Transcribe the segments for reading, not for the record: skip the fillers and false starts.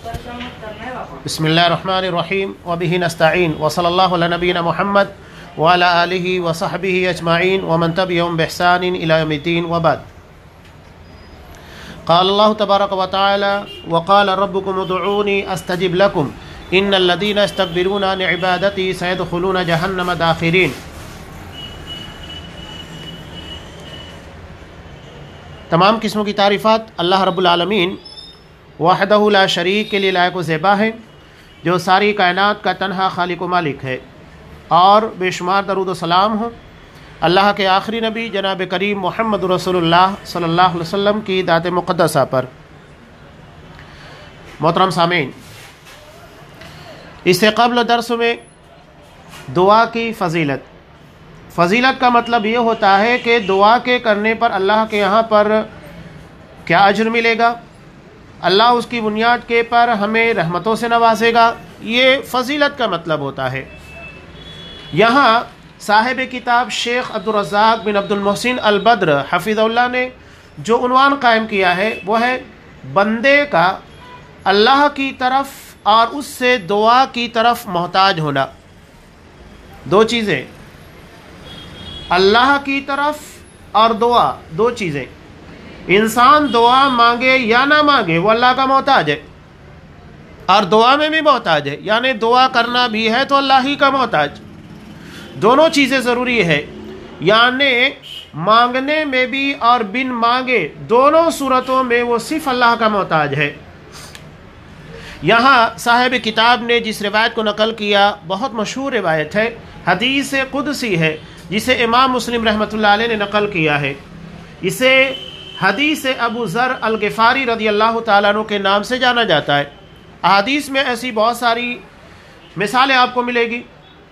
बिस्मिल्लाहिर्रहमानिर्रहीम वबिही नस्तईन वसल्लल्लाहु अला नबीना मुहम्मद व अला आलिहि व सहबिहि अजमाइन व मन तबिअहुम बिहसानिन इला यौमिद्दीन व बाद। क़ाल अल्लाहु तबारक व तआला व क़ाल रब्बुकुम उदऊनी अस्तजिब लकुम इन्नल लज़ीना यस्तकबिरूना अन इबादती सयदखुलूना जहन्नम दाखिरीन। तमाम किस्मों की तारीफ़ात अल्लाह रब्बुल आलमीन वहदहु ला शरीक के लिए लायक व ज़ेबा है, जो सारी कायनात का तन्हा खालिक व मालिक है। और बेशुमार दरूद व सलाम हो अल्लाह के आखिरी नबी जनाब करीम मोहम्मद रसूलुल्लाह सल्लल्लाहु अलैहि वसल्लम की दात मुक़द्दसा पर। मोहतरम सामीन, इससे क़ब्ल दर्स में दुआ की फ़जीलत का मतलब ये होता है कि दुआ के करने पर अल्लाह के यहाँ पर क्या अजर मिलेगा, अल्लाह उसकी बुनियाद के पर हमें रहमतों से नवाजेगा, ये फ़जीलत का मतलब होता है। यहाँ साहिब किताब शेख अब्दुल रज़्ज़ाक़ बिन अब्दुल मोहसिन अल बद्र हफ़िज़हुल्लाह ने जो उन्वान कायम किया है वो है बंदे का अल्लाह की तरफ और उससे दुआ की तरफ मोहताज होना। दो चीज़ें, अल्लाह की तरफ और दुआ, दो चीज़ें। इंसान दुआ मांगे या ना मांगे वो अल्लाह का मोहताज है, और दुआ में भी मोहताज है, यानी दुआ करना भी है तो अल्लाह ही का मोहताज। दोनों चीज़ें ज़रूरी है, यानी मांगने में भी और बिन मांगे दोनों सूरतों में वो सिर्फ अल्लाह का मोहताज है। यहाँ साहिब किताब ने जिस रिवायत को नकल किया बहुत मशहूर रिवायत है, हदीस कुदसी है, जिसे इमाम मुस्लिम रहमतुल्लाह अलैह ने नकल किया है। इसे हदीस अबू ज़र अल ग़िफ़ारी रज़ी अल्लाह ताला अन्हु के नाम से जाना जाता है। अहादीस में ऐसी बहुत सारी मिसालें आपको मिलेगी।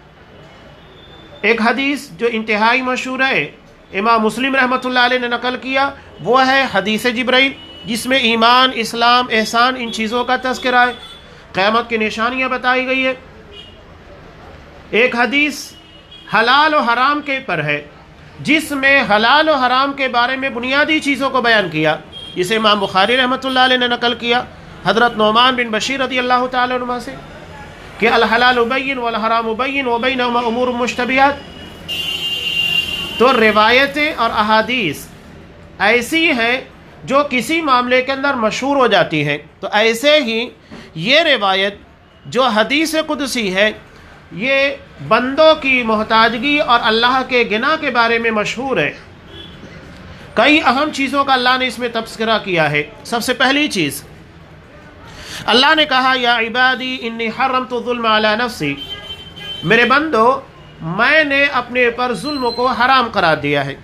एक हदीस जो इंतहाई मशहूर है, इमाम मुस्लिम रहमतुल्लाह अलैह ने नकल किया, वो है हदीस जिब्राइल, जिसमें ईमान, इस्लाम, एहसान, इन चीज़ों का तज़किरा है, क़यामत की निशानियाँ बताई गई है। एक हदीस हलाल और हराम के पर है, जिसमें हलाल और हराम के बारे में बुनियादी चीज़ों को बयान किया, इसे इमाम बुखारी रहमतुल्लाह अलैह ने नकल किया हज़रत नौमान बिन बशीर रज़ी अल्लाह ताला अन्हुमा से कि अल हलाल बैयिन वल हराम बैयिन व बैनहुमा उमूर मुश्तबिहात। तो रिवायतें और अहादीस ऐसी हैं जो किसी मामले के अंदर मशहूर हो जाती हैं। तो ऐसे ही ये रिवायत जो हदीस कुदसी है, ये बंदों की मोहताजगी और अल्लाह के गिना के बारे में मशहूर है। कई अहम चीज़ों का अल्लाह ने इसमें तज़किरा किया है। सबसे पहली चीज़ अल्लाह ने कहा, या इबादी इन्नी हर्रमतु ज़ुल्म अला नफ्सी, मेरे बंदो मैंने अपने पर जुल्म को हराम करार दिया है।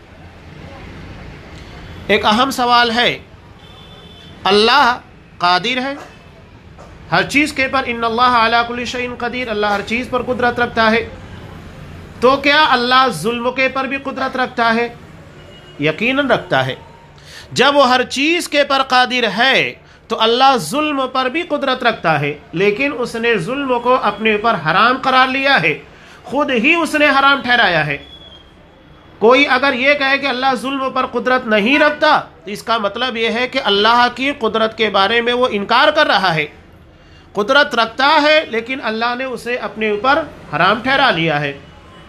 एक अहम सवाल है, अल्लाह कादिर है हर चीज़ के पर, इन्नल्लाह अला कुल्ली शैइन कदीर, अल्लाह हर चीज़ पर कुदरत रखता है। तो क्या अल्लाह जुल्म के पर भी कुदरत रखता है? यकीनन रखता है। जब वो हर चीज़ के पर कादिर है तो अल्लाह जुल्म पर भी कुदरत रखता है, लेकिन उसने जुल्म को अपने ऊपर हराम करार लिया है, खुद ही उसने हराम ठहराया है। कोई अगर ये कहे कि अल्लाह जुल्म पर कुदरत नहीं रखता, तो इसका मतलब ये है कि अल्लाह की कुदरत के बारे में वो इनकार कर रहा है। कुदरत रखता है, लेकिन अल्लाह ने उसे अपने ऊपर हराम ठहरा लिया है।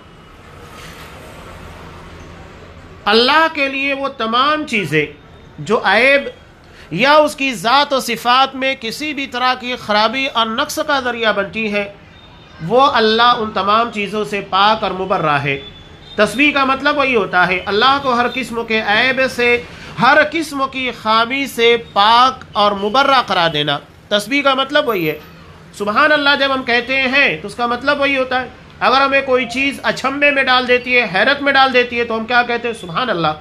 अल्लाह के लिए वो तमाम चीज़ें जो ऐब या उसकी ज़ात और सिफ़ात में किसी भी तरह की ख़राबी और नक्स का ज़रिया बनती है, वो अल्लाह उन तमाम चीज़ों से पाक और मुबर्रा है। तस्बीह का मतलब वही होता है, अल्लाह को हर किस्म के ऐब से, हर किस्म की खामी से पाक और मुबर्रा करार देना। तस्बीह का मतलब वही है। सुबहान अल्लाह जब हम कहते हैं तो उसका मतलब वही होता है। अगर हमें कोई चीज़ अचंभे में डाल देती है, हैरत में डाल देती है, तो हम क्या कहते हैं? सुबहान अल्लाह।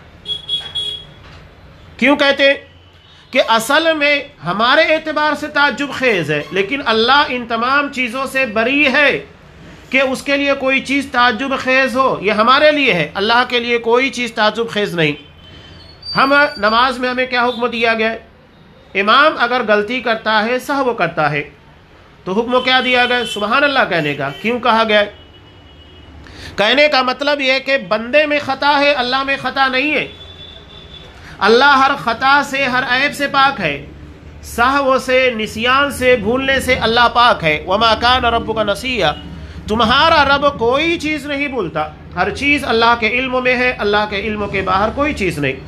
क्यों कहते हैं? कि असल में हमारे एतबार से ताज्जुब खेज़ है, लेकिन अल्लाह इन तमाम चीज़ों से बरी है कि उसके लिए कोई चीज़ ताज्जुब खेज़ हो। ये हमारे लिए है, अल्लाह के लिए कोई चीज़ ताज्जुब खेज़ नहीं। हम नमाज में हमें क्या हुक्म दिया गया है? इमाम अगर गलती करता है, सहव करता है, तो हुक्म क्या दिया गया? सुबहान अल्लाह कहने का। क्यों कहा गया? कहने का मतलब यह है कि बंदे में ख़ता है, अल्लाह में ख़ता नहीं है। अल्लाह हर ख़ता से, हर ऐब से पाक है। सहव से, निसियान से, भूलने से अल्लाह पाक है। वमा कान रब्बुका नसिया, तुम्हारा रब कोई चीज़ नहीं भूलता, हर चीज़ अल्लाह के इल्म में है, अल्लाह के इल्म के बाहर कोई चीज़ नहीं।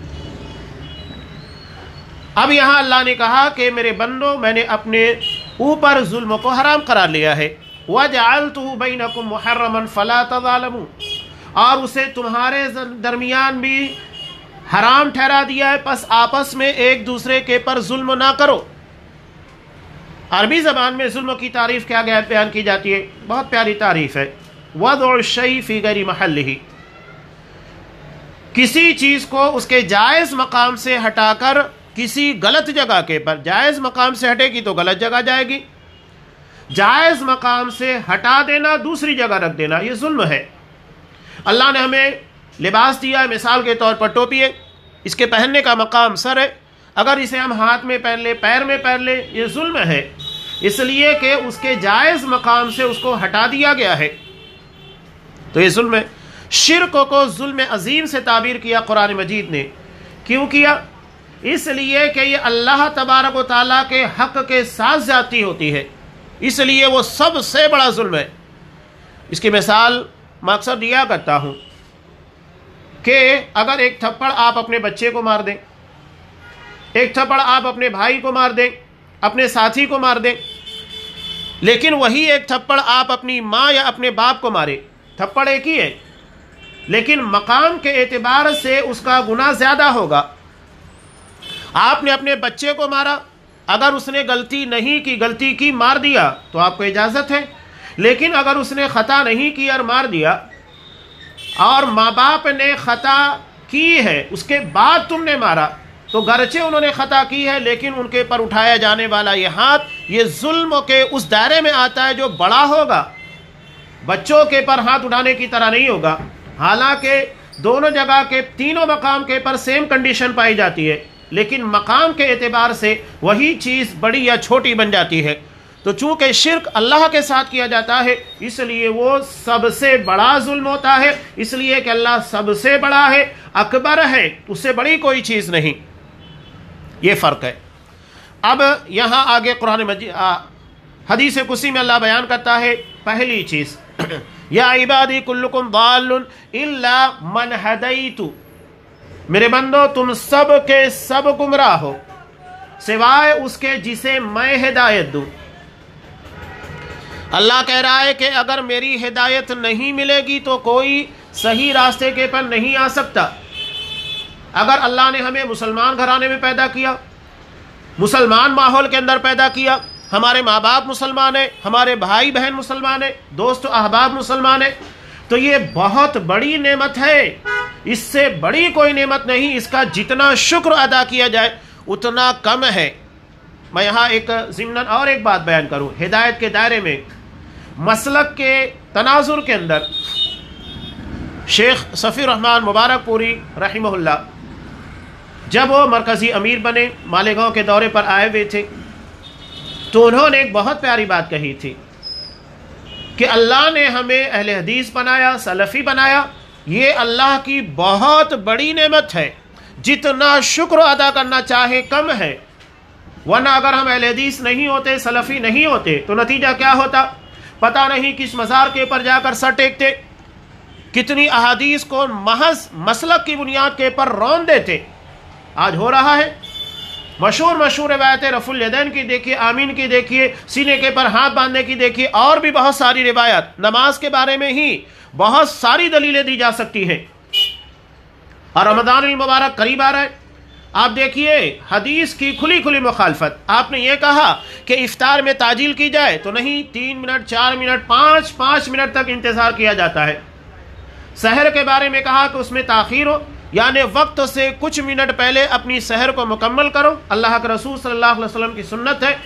अब यहाँ अल्लाह ने कहा कि मेरे बंदो, मैंने अपने ऊपर जुल्म को हराम करार लिया है। वजअलतुहु बैनकुम मुहर्रमन फला तज़ालमू, और उसे तुम्हारे दरमियान भी हराम ठहरा दिया है, बस आपस में एक दूसरे के पर जुल्म ना करो। अरबी ज़बान में जुल्म की तारीफ़ क्या बयान की जाती है, बहुत प्यारी तारीफ़ है। वज़उ शै फ़ी गैरि महल्लिही, किसी चीज़ को उसके जायज़ मकाम से हटाकर किसी गलत जगह के पर, जायज़ मकाम से हटेगी तो गलत जगह जाएगी, जायज़ मकाम से हटा देना, दूसरी जगह रख देना, ये जुल्म है। अल्लाह ने हमें लिबास दिया है, मिसाल के तौर पर टोपी है, इसके पहनने का मकाम सर है, अगर इसे हम हाथ में पहन ले, पैर में पहन ले, ये जुल्म है, इसलिए कि उसके जायज़ मकाम से उसको हटा दिया गया है, तो ये जुल्म है। शिर्क को जुल्म अजीम से ताबीर किया कुरान मजीद ने। क्यों किया? इसलिए कि ये अल्लाह तबारक व तआला के हक़ के साथ ज़्यादती होती है, इसलिए वो सबसे बड़ा जुल्म है। इसकी मिसाल मैं अक्सर दिया करता हूँ कि अगर एक थप्पड़ आप अपने बच्चे को मार दें, एक थप्पड़ आप अपने भाई को मार दें, अपने साथी को मार दें, लेकिन वही एक थप्पड़ आप अपनी माँ या अपने बाप को मारे, थप्पड़ एक ही है, लेकिन मकाम के एतबार से उसका गुनाह ज़्यादा होगा। आपने अपने बच्चे को मारा, अगर उसने गलती नहीं की, गलती की, मार दिया तो आपको इजाज़त है, लेकिन अगर उसने ख़ता नहीं की और मार दिया, और माँ बाप ने ख़ता की है उसके बाद तुमने मारा, तो गरचे उन्होंने ख़ता की है, लेकिन उनके पर उठाया जाने वाला ये हाथ, ये जुल्म के उस दायरे में आता है जो बड़ा होगा, बच्चों के पर हाथ उठाने की तरह नहीं होगा। हालांकि दोनों जगह के, तीनों मकाम के पर सेम कंडीशन पाई जाती है, लेकिन मकाम के एतबार से वही चीज़ बड़ी या छोटी बन जाती है। तो चूँकि शिर्क अल्लाह के साथ किया जाता है, इसलिए वो सबसे बड़ा जुल्म होता है, इसलिए कि अल्लाह सबसे बड़ा है, अकबर है, उससे बड़ी कोई चीज़ नहीं। ये फ़र्क है। अब यहाँ आगे कुरान मजीद हदीस कुसी में अल्लाह बयान करता है, पहली चीज़ या इबादी कुल्लुकुम दाल्लुन इल्ला मन हदैतु, मेरे बंदो तुम सब के सब गुमराह हो सिवाय उसके जिसे मैं हिदायत दूँ। अल्लाह कह रहा है कि अगर मेरी हिदायत नहीं मिलेगी तो कोई सही रास्ते के पर नहीं आ सकता। अगर अल्लाह ने हमें मुसलमान घराने में पैदा किया, मुसलमान माहौल के अंदर पैदा किया, हमारे माँ बाप मुसलमान है, हमारे भाई बहन मुसलमान है, दोस्त अहबाब मुसलमान है, तो ये बहुत बड़ी नेमत है, इससे बड़ी कोई नेमत नहीं। इसका जितना शुक्र अदा किया जाए उतना कम है। मैं यहाँ एक ज़िम्नन और एक बात बयान करूँ, हिदायत के दायरे में मसलक के तनाजुर के अंदर शेख सफ़ी रहमान मुबारकपुरी रहमहुल्लाह जब वो मरकज़ी अमीर बने, मालेगांव के दौरे पर आए हुए थे, तो उन्होंने एक बहुत प्यारी बात कही थी कि अल्लाह ने हमें अहले हदीस बनाया, सलफ़ी बनाया, ये अल्लाह की बहुत बड़ी नेमत है, जितना शुक्र अदा करना चाहे कम है। वरना अगर हम अहले हदीस नहीं होते, सलफ़ी नहीं होते, तो नतीजा क्या होता, पता नहीं किस मज़ार के पर जाकर सर टेकते, कितनी अहादीस को महज मसलक की बुनियाद के पर रौन देते। आज हो रहा है। मशहूर रिवायतें रफ़ुल यदैन की देखिए, आमीन की देखिए, सीने के पर हाथ बांधने की देखिए, और भी बहुत सारी रिवायत, नमाज के बारे में ही बहुत सारी दलीलें दी जा सकती हैं। और रमज़ान मुबारक करीब आ रहा है, आप देखिए हदीस की खुली खुली मुखालफत। आपने ये कहा कि इफ्तार में ताजील की जाए तो नहीं, 3 मिनट, 4 मिनट, 5 मिनट तक इंतज़ार किया जाता है। सहर के बारे में कहा कि उसमें ताख़ीर हो, यानी वक्त से कुछ मिनट पहले अपनी सहर को मुकम्मल करो, अल्लाह के रसूल सल्लल्लाहु अलैहि वसल्लम की सुन्नत है,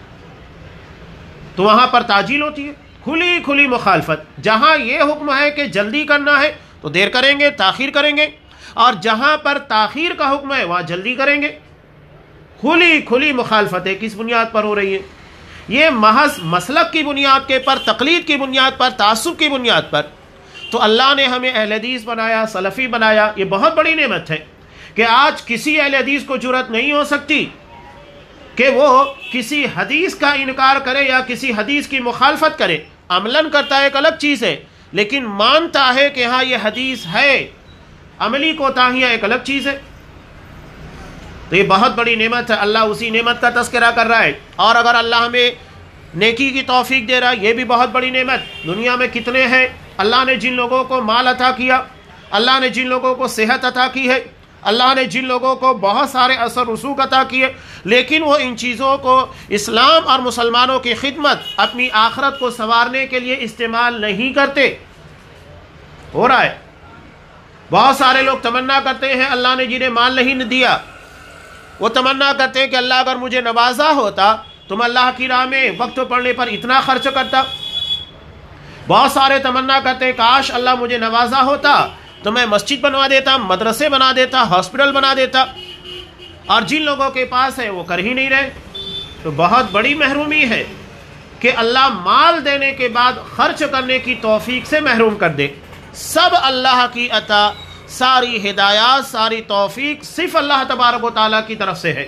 तो वहाँ पर ताजील होती है। खुली खुली मुखालफत। जहाँ ये हुक्म है कि जल्दी करना है तो देर करेंगे, ताख़ीर करेंगे, और जहाँ पर ताख़ीर का हुक्म है वहाँ जल्दी करेंगे। खुली खुली मुखालफतें किस बुनियाद पर हो रही है? ये महज मसलक की बुनियाद के पर, तकलीद की बुनियाद पर, तासुब की बुनियाद पर। तो अल्लाह ने हमें अहले हदीस बनाया, सलफ़ी बनाया, ये बहुत बड़ी नेमत है कि आज किसी अहले हदीस को जुर्रत नहीं हो सकती کہ وہ کسی حدیث کا انکار کرے یا کسی حدیث کی مخالفت کرے، عملاً کرتا ہے ایک الگ چیز ہے، لیکن مانتا ہے کہ ہاں یہ حدیث ہے، عملی کوتاہیاں ایک الگ چیز ہے. تو یہ بہت بڑی نعمت ہے، اللہ اسی نعمت کا تذکرہ کر رہا ہے. اور اگر اللہ ہمیں نیکی کی توفیق دے رہا ہے، یہ بھی بہت بڑی نعمت. دنیا میں کتنے ہیں اللہ نے جن لوگوں کو مال عطا کیا، اللہ نے جن لوگوں کو صحت عطا کی ہے، اللہ نے جن لوگوں کو بہت سارے اثر رسوخ عطا کیے، لیکن وہ ان چیزوں کو اسلام اور مسلمانوں کی خدمت، اپنی آخرت کو سنوارنے کے لیے استعمال نہیں کرتے. ہو رہا ہے بہت سارے لوگ تمنا کرتے ہیں، اللہ نے جنہیں مال نہیں دیا وہ تمنا کرتے ہیں کہ اللہ اگر مجھے نوازا ہوتا تو میں اللہ کی راہ میں وقت پڑھنے پر اتنا خرچ کرتا. بہت سارے تمنا کرتے ہیں کاش اللہ مجھے نوازا ہوتا تو میں مسجد بنوا دیتا، مدرسے بنا دیتا، ہاسپٹل بنا دیتا. اور جن لوگوں کے پاس ہے وہ کر ہی نہیں رہے. تو بہت بڑی محرومی ہے کہ اللہ مال دینے کے بعد خرچ کرنے کی توفیق سے محروم کر دے. سب اللہ کی عطا، ساری ہدایات، ساری توفیق صرف اللہ تبارک و تعالیٰ کی طرف سے ہے.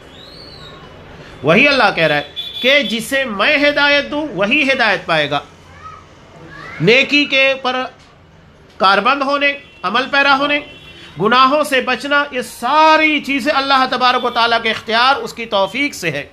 وہی اللہ کہہ رہا ہے کہ جسے میں ہدایت دوں وہی ہدایت پائے گا. نیکی کے پر کاربند ہونے، عمل پیرا ہونے، گناہوں سے بچنا، یہ ساری چیزیں اللہ تبارک و تعالیٰ کے اختیار، اس کی توفیق سے ہے.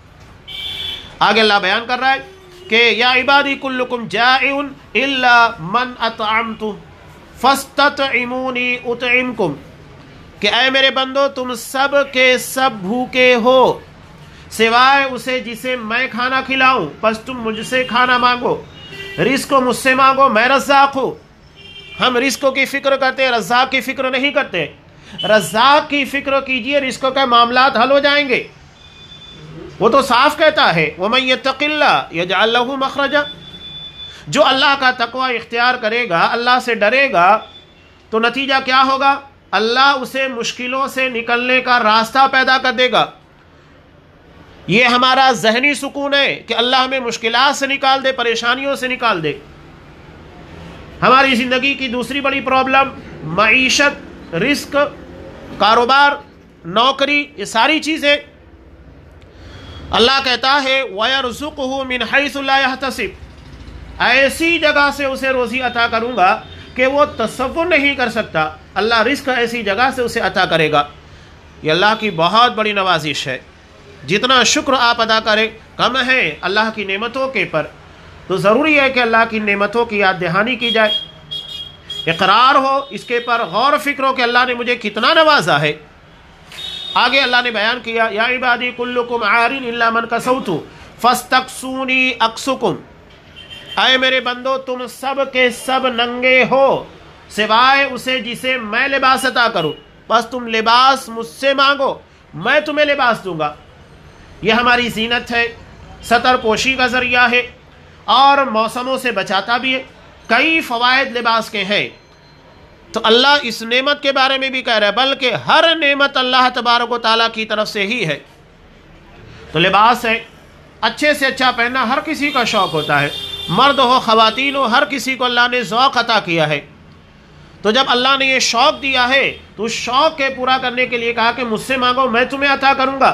آگے اللہ بیان کر رہا ہے کہ یا عبادی کلکم جائع الا من اطعمت فاستطعمونی اطعمکم، کہ اے میرے بندو تم سب کے سب بھوکے ہو سوائے اسے جسے میں کھانا کھلاؤں، پس تم مجھ سے کھانا مانگو، رزق مجھ سے مانگو، میں رزاق ہوں. ہم رزق کی فکر کرتے ہیں، رزاق کی فکر نہیں کرتے. رزاق کی فکر کیجئے، رزق کے معاملات حل ہو جائیں گے. وہ تو صاف کہتا ہے وَمَن يَتَّقِ اللَّهَ يَجْعَل لَّهُ مَخْرَجًا، جو اللہ کا تقوی اختیار کرے گا، اللہ سے ڈرے گا، تو نتیجہ کیا ہوگا؟ اللہ اسے مشکلوں سے نکلنے کا راستہ پیدا کر دے گا. یہ ہمارا ذہنی سکون ہے کہ اللہ ہمیں مشکلات سے نکال دے، پریشانیوں سے نکال دے. ہماری زندگی کی دوسری بڑی پرابلم معیشت، رزق، کاروبار، نوکری، یہ ساری چیزیں. اللہ کہتا ہے وَيَرْزُقُهُ مِنْ حَيْثُ لَا يَحْتَسِبُ، ایسی جگہ سے اسے روزی عطا کروں گا کہ وہ تصور نہیں کر سکتا. اللہ رزق ایسی جگہ سے اسے عطا کرے گا. یہ اللہ کی بہت بڑی نوازش ہے. جتنا شکر آپ ادا کریں کم ہے اللہ کی نعمتوں کے پر. تو ضروری ہے کہ اللہ کی نعمتوں کی یاد دہانی کی جائے، اقرار ہو اس کے پر، غور و فکر ہو کہ اللہ نے مجھے کتنا نوازا ہے. آگے اللہ نے بیان کیا یا عبادی کلکم عار الا من کسوت فاستقسونی اکسکم، اے میرے بندو تم سب کے سب ننگے ہو سوائے اسے جسے میں لباس عطا کروں، بس تم لباس مجھ سے مانگو، میں تمہیں لباس دوں گا. یہ ہماری زینت ہے، ستر پوشی کا ذریعہ ہے اور موسموں سے بچاتا بھی ہے. کئی فوائد لباس کے ہیں. تو اللہ اس نعمت کے بارے میں بھی کہہ رہا ہے بلکہ ہر نعمت اللہ تبارک و تعالیٰ کی طرف سے ہی ہے. تو لباس ہے، اچھے سے اچھا پہننا ہر کسی کا شوق ہوتا ہے، مرد ہو خواتین ہو، ہر کسی کو اللہ نے ذوق عطا کیا ہے. تو جب اللہ نے یہ شوق دیا ہے تو اس شوق کے پورا کرنے کے لیے کہا کہ مجھ سے مانگو میں تمہیں عطا کروں گا.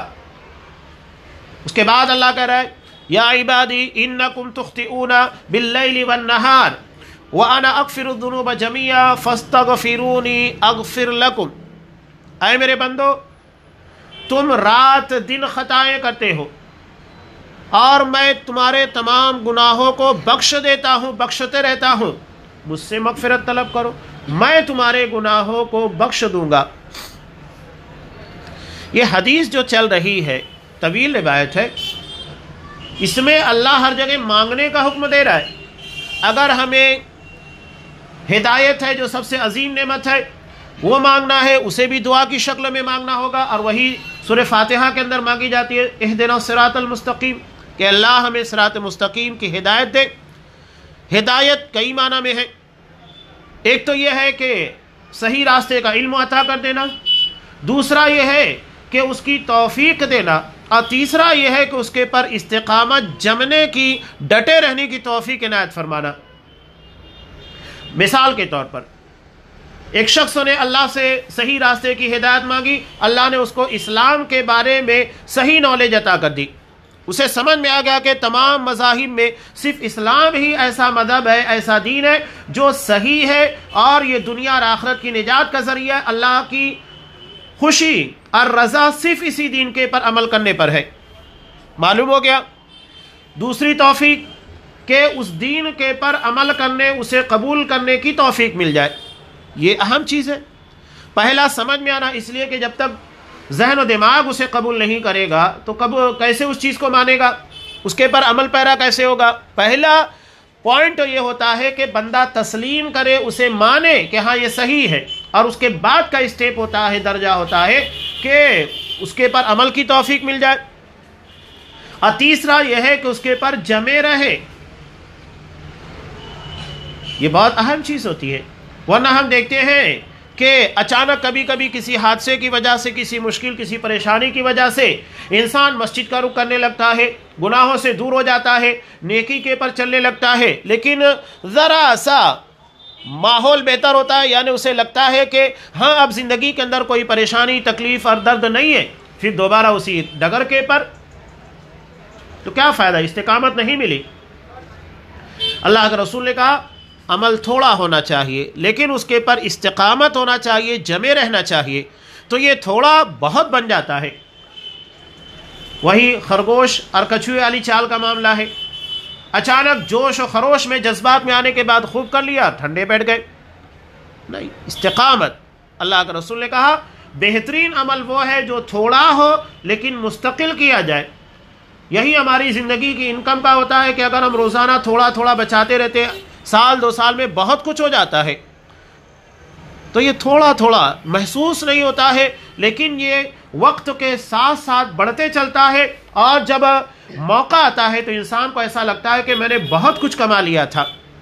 اس کے بعد اللہ کہہ رہا ہے یا عبادی انکم تخطئون باللیل والنہار وَأَنَا أَغْفِرُ الذُّنُوبَ جَمِيعًا فَاسْتَغْفِرُونِي أَغْفِرْ لَكُمْ، اے میرے بندو تم رات دن خطائیں کرتے ہو اور میں تمہارے تمام گناہوں کو بخش دیتا ہوں، بخشتے رہتا ہوں. مجھ سے مغفرت طلب کرو، میں تمہارے گناہوں کو بخش دوں گا. یہ حدیث جو چل رہی ہے طویل روایت ہے، اس میں اللہ ہر جگہ مانگنے کا حکم دے رہا ہے. اگر ہمیں ہدایت ہے جو سب سے عظیم نعمت ہے وہ مانگنا ہے، اسے بھی دعا کی شکل میں مانگنا ہوگا، اور وہی سورہ فاتحہ کے اندر مانگی جاتی ہے اہدنا الصراط المستقیم، کہ اللہ ہمیں صراط مستقیم کی ہدایت دے. ہدایت کئی معنی میں ہے. ایک تو یہ ہے کہ صحیح راستے کا علم عطا کر دینا، دوسرا یہ ہے کہ اس کی توفیق دینا، اور تیسرا یہ ہے کہ اس کے پر استقامت جمنے کی، ڈٹے رہنے کی توفیق عنایت فرمانا. مثال کے طور پر ایک شخص نے اللہ سے صحیح راستے کی ہدایت مانگی، اللہ نے اس کو اسلام کے بارے میں صحیح نالج عطا کر دی، اسے سمجھ میں آ گیا کہ تمام مذاہب میں صرف اسلام ہی ایسا مذہب ہے، ایسا دین ہے جو صحیح ہے اور یہ دنیا اور آخرت کی نجات کا ذریعہ ہے، اللہ کی خوشی اور رضا صرف اسی دین کے پر عمل کرنے پر ہے۔ معلوم ہو گیا دوسری توفیق کہ اس دین کے پر عمل کرنے، اسے قبول کرنے کی توفیق مل جائے، یہ اہم چیز ہے۔ پہلا سمجھ میں آنا، اس لیے کہ جب تک ذہن و دماغ اسے قبول نہیں کرے گا تو کیسے اس چیز کو مانے گا، اس کے پر عمل پیرا کیسے ہوگا۔ پہلا پوائنٹ یہ ہوتا ہے کہ بندہ تسلیم کرے، اسے مانے کہ ہاں یہ صحیح ہے، اور اس کے بعد کا اسٹیپ ہوتا ہے، درجہ ہوتا ہے کہ اس کے پر عمل کی توفیق مل جائے۔ اور تیسرا یہ ہے کہ اس کے پر جمے رہے، یہ بہت اہم چیز ہوتی ہے۔ ورنہ ہم دیکھتے ہیں کہ اچانک کبھی کبھی کسی حادثے کی وجہ سے، کسی مشکل، کسی پریشانی کی وجہ سے انسان مسجد کا رخ کرنے لگتا ہے، گناہوں سے دور ہو جاتا ہے، نیکی کے پر چلنے لگتا ہے، لیکن ذرا سا ماحول بہتر ہوتا ہے، یعنی اسے لگتا ہے کہ ہاں اب زندگی کے اندر کوئی پریشانی، تکلیف اور درد نہیں ہے، پھر دوبارہ اسی ڈگر کے پر، تو کیا فائدہ، استقامت نہیں ملی۔ اللہ کے رسول نے کہا عمل تھوڑا ہونا چاہیے لیکن اس کے پر استقامت ہونا چاہیے، جمے رہنا چاہیے، تو یہ تھوڑا بہت بن جاتا ہے۔ وہی خرگوش اور کچھوے والی چال کا معاملہ ہے، اچانک جوش و خروش میں، جذبات میں آنے کے بعد خوب کر لیا، ٹھنڈے بیٹھ گئے، نہیں، استقامت۔ اللہ کے رسول نے کہا بہترین عمل وہ ہے جو تھوڑا ہو لیکن مستقل کیا جائے۔ یہی ہماری زندگی کی انکم کا ہوتا ہے کہ اگر ہم روزانہ تھوڑا تھوڑا بچاتے رہتے ہیں، سال دو سال میں بہت کچھ ہو جاتا ہے، تو یہ تھوڑا تھوڑا محسوس نہیں ہوتا ہے، لیکن یہ وقت کے ساتھ ساتھ بڑھتے چلتا ہے، اور جب موقع آتا ہے تو انسان کو ایسا لگتا ہے کہ میں نے بہت کچھ کما لیا تھا۔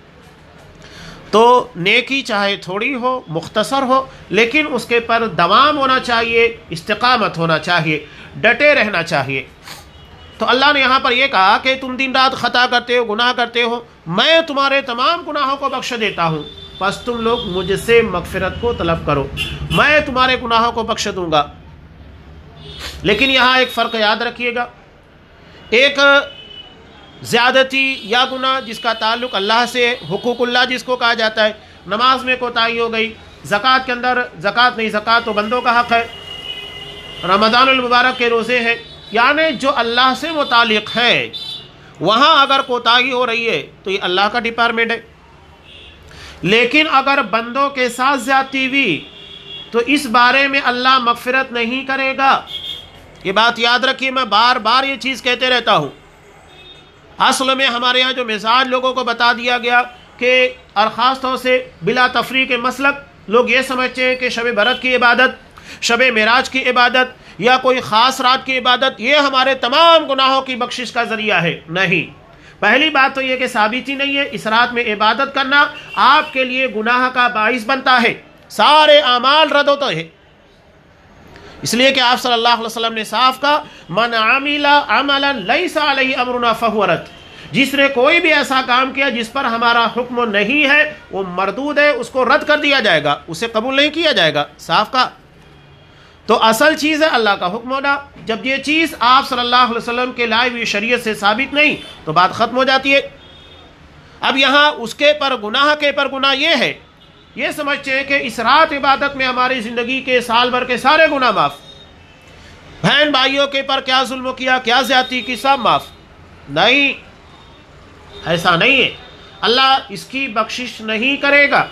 تو نیکی چاہے تھوڑی ہو، مختصر ہو، لیکن اس کے پر دوام ہونا چاہیے، استقامت ہونا چاہیے، ڈٹے رہنا چاہیے۔ تو اللہ نے یہاں پر یہ کہا کہ تم دن رات خطا کرتے ہو، گناہ کرتے ہو، میں تمہارے تمام گناہوں کو بخش دیتا ہوں، بس تم لوگ مجھ سے مغفرت کو طلب کرو، میں تمہارے گناہوں کو بخش دوں گا۔ لیکن یہاں ایک فرق یاد رکھیے گا، ایک زیادتی یا گناہ جس کا تعلق اللہ سے، حقوق اللہ جس کو کہا جاتا ہے، نماز میں کوتاہی ہو گئی، زکوٰۃ کے اندر زکوٰۃ نہیں، زکوٰۃ تو بندوں کا حق ہے، رمضان المبارک کے روزے ہیں، یعنی جو اللہ سے متعلق ہے وہاں اگر کوتاہی ہو رہی ہے تو یہ اللہ کا ڈپارٹمنٹ ہے۔ لیکن اگر بندوں کے ساتھ زیادتی ہوئی تو اس بارے میں اللہ مغفرت نہیں کرے گا۔ یہ بات یاد رکھیے، میں بار بار یہ چیز کہتے رہتا ہوں۔ اصل میں ہمارے ہاں جو مزاج لوگوں کو بتا دیا گیا کہ، اور خاص طور سے بلا تفریق مسلک، لوگ یہ سمجھتے ہیں کہ شب برات کی عبادت، شب معراج کی عبادت یا کوئی خاص رات کی عبادت یہ ہمارے تمام گناہوں کی بخشش کا ذریعہ ہے۔ نہیں، پہلی بات تو یہ کہ ثابت ہی نہیں ہے۔ اس رات میں عبادت کرنا آپ کے لیے گناہ کا باعث بنتا ہے، سارے اعمال رد ہوتے ہیں، اس لیے کہ آپ صلی اللہ علیہ وسلم نے صاف کہا من عمل عملا لیس علیہ امرنا فہو رد، جس نے کوئی بھی ایسا کام کیا جس پر ہمارا حکم نہیں ہے وہ مردود ہے، اس کو رد کر دیا جائے گا، اسے قبول نہیں کیا جائے گا، صاف کہا۔ تو اصل چیز ہے اللہ کا حکم ہونا۔ جب یہ چیز آپ صلی اللہ علیہ وسلم کے لائے ہوئی شریعت سے ثابت نہیں تو بات ختم ہو جاتی ہے۔ اب یہاں اس کے پر گناہ کے پر گناہ یہ ہے، یہ سمجھتے ہیں کہ اس رات عبادت میں ہماری زندگی کے سال بھر کے سارے گناہ معاف، بہن بھائیوں کے پر کیا ظلم کیا، کیا زیادتی کی، سب معاف۔ نہیں، ایسا نہیں ہے، اللہ اس کی بخشش نہیں کرے گا۔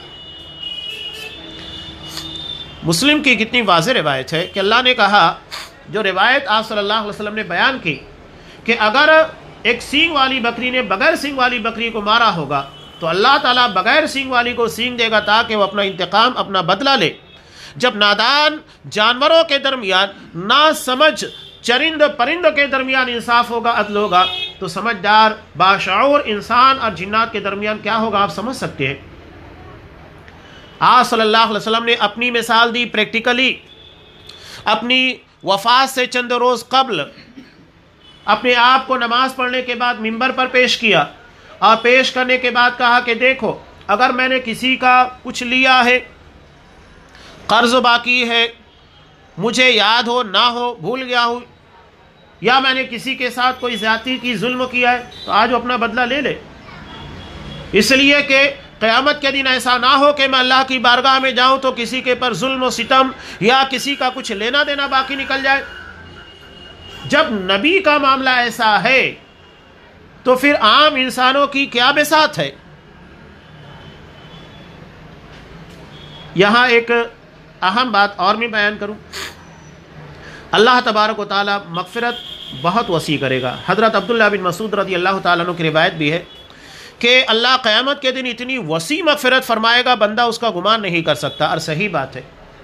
مسلم کی کتنی واضح روایت ہے کہ اللہ نے کہا، جو روایت آپ صلی اللہ علیہ وسلم نے بیان کی کہ اگر ایک سینگ والی بکری نے بغیر سینگ والی بکری کو مارا ہوگا تو اللہ تعالیٰ بغیر سینگ والی کو سینگ دے گا تاکہ وہ اپنا انتقام، اپنا بدلہ لے۔ جب نادان جانوروں کے درمیان، نا سمجھ چرند پرند کے درمیان انصاف ہوگا، عدل ہوگا، تو سمجھدار باشعور انسان اور جنات کے درمیان کیا ہوگا آپ سمجھ سکتے ہیں۔ آپ صلی اللہ علیہ وسلم نے اپنی مثال دی پریکٹیکلی، اپنی وفات سے چند روز قبل اپنے آپ کو نماز پڑھنے کے بعد منبر پر پیش کیا، اور پیش کرنے کے بعد کہا کہ دیکھو اگر میں نے کسی کا کچھ لیا ہے قرض باقی ہے، مجھے یاد ہو نہ ہو، بھول گیا ہوں، یا میں نے کسی کے ساتھ کوئی زیادتی کی، ظلم کیا ہے، تو آج وہ اپنا بدلہ لے لے، اس لیے کہ قیامت کے دن ایسا نہ ہو کہ میں اللہ کی بارگاہ میں جاؤں تو کسی کے پر ظلم و ستم یا کسی کا کچھ لینا دینا باقی نکل جائے۔ جب نبی کا معاملہ ایسا ہے تو پھر عام انسانوں کی کیا بساط ہے۔ یہاں ایک اہم بات اور میں بیان کروں، اللہ تبارک و تعالی مغفرت بہت وسیع کرے گا۔ حضرت عبداللہ بن مسعود رضی اللہ تعالیٰ عنہ کی روایت بھی ہے کہ اللہ قیامت کے دن اتنی وسیع مغفرت فرمائے گا بندہ اس کا گمان نہیں کر سکتا، اور صحیح بات ہے۔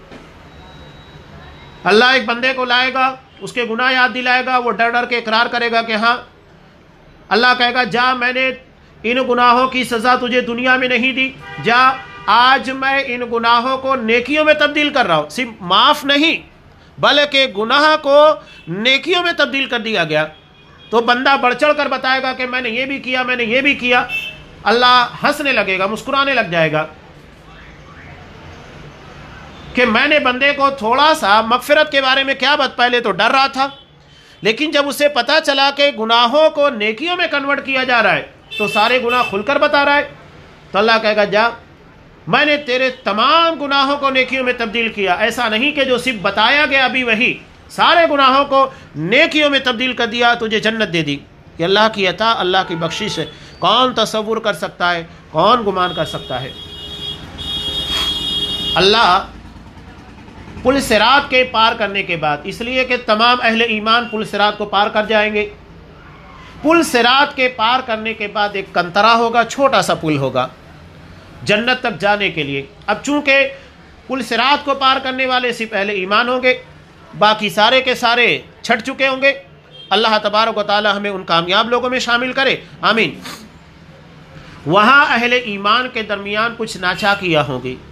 اللہ ایک بندے کو لائے گا، اس کے گناہ یاد دلائے گا، وہ ڈر ڈر کے اقرار کرے گا کہ ہاں، اللہ کہے گا جا، میں نے ان گناہوں کی سزا تجھے دنیا میں نہیں دی، جا آج میں ان گناہوں کو نیکیوں میں تبدیل کر رہا ہوں۔ صرف معاف نہیں بلکہ گناہ کو نیکیوں میں تبدیل کر دیا گیا۔ تو بندہ بڑھ چڑھ کر بتائے گا کہ میں نے یہ بھی کیا، میں نے یہ بھی کیا۔ اللہ ہنسنے لگے گا، مسکرانے لگ جائے گا کہ میں نے بندے کو تھوڑا سا مغفرت کے بارے میں کیا بات، پہلے تو ڈر رہا تھا، لیکن جب اسے پتا چلا کہ گناہوں کو نیکیوں میں کنورٹ کیا جا رہا ہے تو سارے گناہ کھل کر بتا رہا ہے۔ تو اللہ کہے گا جا، میں نے تیرے تمام گناہوں کو نیکیوں میں تبدیل کیا، ایسا نہیں کہ جو صرف بتایا گیا ابھی وہی، سارے گناہوں کو نیکیوں میں تبدیل کر دیا، تجھے جنت دے دی۔ کہ اللہ کی عطا، اللہ کی بخشش ہے، کون تصور کر سکتا ہے، کون گمان کر سکتا ہے۔ اللہ پل صراط کے پار کرنے کے بعد، اس لیے کہ تمام اہل ایمان پل صراط کو پار کر جائیں گے، پل صراط کے پار کرنے کے بعد ایک کنترا ہوگا، چھوٹا سا پل ہوگا جنت تک جانے کے لیے۔ اب چونکہ پل صراط کو پار کرنے والے صرف اہل ایمان ہوں گے، باقی سارے کے سارے چھٹ چکے ہوں گے۔ اللہ تبارک و تعالی ہمیں ان کامیاب لوگوں میں شامل کرے، آمین۔ وہاں اہل ایمان کے درمیان کچھ ناچاکیاں ہوں گی،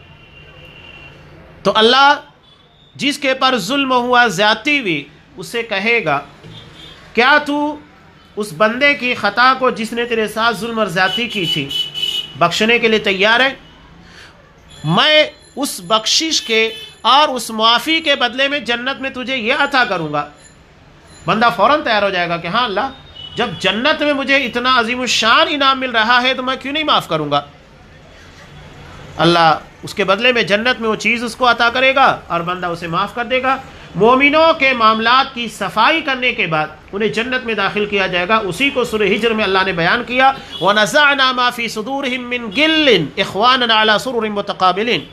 تو اللہ جس کے پر ظلم ہوا، زیادتی ہوئی، اس سے کہے گا کیا تو اس بندے کی خطا کو جس نے تیرے ساتھ ظلم اور زیادتی کی تھی بخشنے کے لیے تیار ہے؟ میں اس بخشش کے اور اس معافی کے بدلے میں جنت میں تجھے یہ عطا کروں گا۔ بندہ فوراً تیار ہو جائے گا کہ ہاں اللہ، جب جنت میں مجھے اتنا عظیم الشان انعام مل رہا ہے تو میں کیوں نہیں معاف کروں گا۔ اللہ اس کے بدلے میں جنت میں وہ چیز اس کو عطا کرے گا اور بندہ اسے معاف کر دے گا۔ مومنوں کے معاملات کی صفائی کرنے کے بعد انہیں جنت میں داخل کیا جائے گا۔ اسی کو سورہ ہجر میں اللہ نے بیان کیا، وَنَزَعْنَا مَا فِي صُدُورِهِم مِّن غِلٍّ إِخْوَانًا عَلَىٰ سُرُرٍ مُتَقَابِلِينَ۔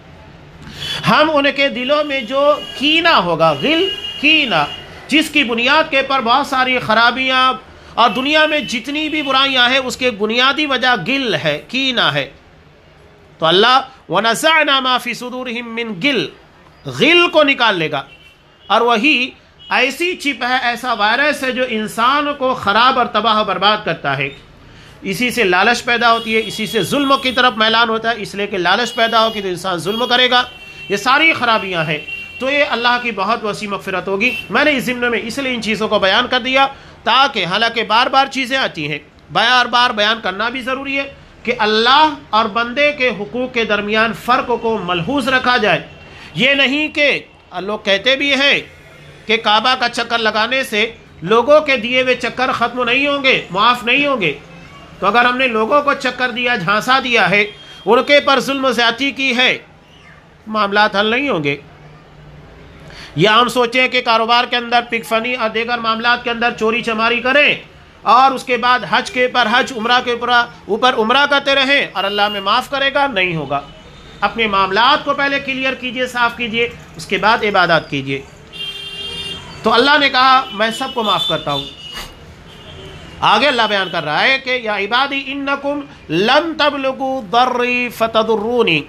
ہم ان کے دلوں میں جو کینہ ہوگا، غل کینہ، جس کی بنیاد کے پر بہت ساری خرابیاں اور دنیا میں جتنی بھی برائیاں ہیں اس کے بنیادی وجہ غل ہے، کینہ ہے، تو اللہ وَنَزَعْنَا مَا فِي صُدُورِهِم مِّن غل کو نکال لے گا۔ اور وہی ایسی چپ ہے، ایسا وائرس ہے جو انسان کو خراب اور تباہ و برباد کرتا ہے۔ اسی سے لالچ پیدا ہوتی ہے، اسی سے ظلم کی طرف میلان ہوتا ہے، اس لیے کہ لالچ پیدا ہوگی تو انسان ظلم کرے گا۔ یہ ساری خرابیاں ہیں، تو یہ اللہ کی بہت وسیع مغفرت ہوگی۔ میں نے اس ضمن میں اس لیے ان چیزوں کو بیان کر دیا تاکہ حالانکہ بار بار چیزیں آتی ہیں، بار بار بیان کرنا بھی ضروری ہے کہ اللہ اور بندے کے حقوق کے درمیان فرق کو ملحوظ رکھا جائے۔ یہ نہیں کہ لوگ کہتے بھی ہیں کہ کعبہ کا چکر لگانے سے لوگوں کے دیے ہوئے چکر ختم نہیں ہوں گے، معاف نہیں ہوں گے۔ تو اگر ہم نے لوگوں کو چکر دیا، جھانسا دیا ہے، ان کے پر ظلم و زیادتی کی ہے، معاملات حل نہیں ہوں گے۔ یا ہم سوچیں کہ کاروبار کے اندر پک فنی اور دیگر معاملات کے اندر چوری چماری کریں اور اس کے بعد حج کے پر حج، عمرہ کے اوپر عمرہ کرتے رہیں اور اللہ میں معاف کرے گا، نہیں ہوگا۔ اپنے معاملات کو پہلے کلیئر کیجئے، صاف کیجئے، اس کے بعد عبادات کیجئے۔ تو اللہ نے کہا میں سب کو معاف کرتا ہوں۔ آگے اللہ بیان کر رہا ہے کہ یا عبادی انکم لن تبلغوا ضری فتضرونی،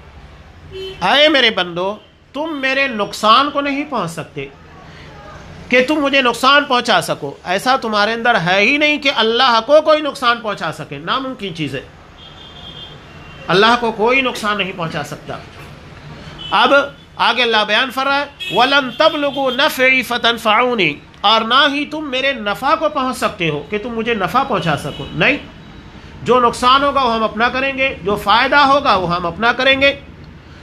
اے میرے بندو تم میرے نقصان کو نہیں پہنچ سکتے کہ تم مجھے نقصان پہنچا سکو۔ ایسا تمہارے اندر ہے ہی نہیں کہ اللہ کو کوئی نقصان پہنچا سکے، ناممکن چیز ہے، اللہ کو کوئی نقصان نہیں پہنچا سکتا۔ اب آگے اللہ بیان فرمایا ہے وَلَن تَبْلُغُوا نَفْعِي فَتَنْفَعُونِي، اور نہ ہی تم میرے نفع کو پہنچ سکتے ہو کہ تم مجھے نفع پہنچا سکو، نہیں۔ جو نقصان ہوگا وہ ہم اپنا کریں گے، جو فائدہ ہوگا وہ ہم اپنا کریں گے،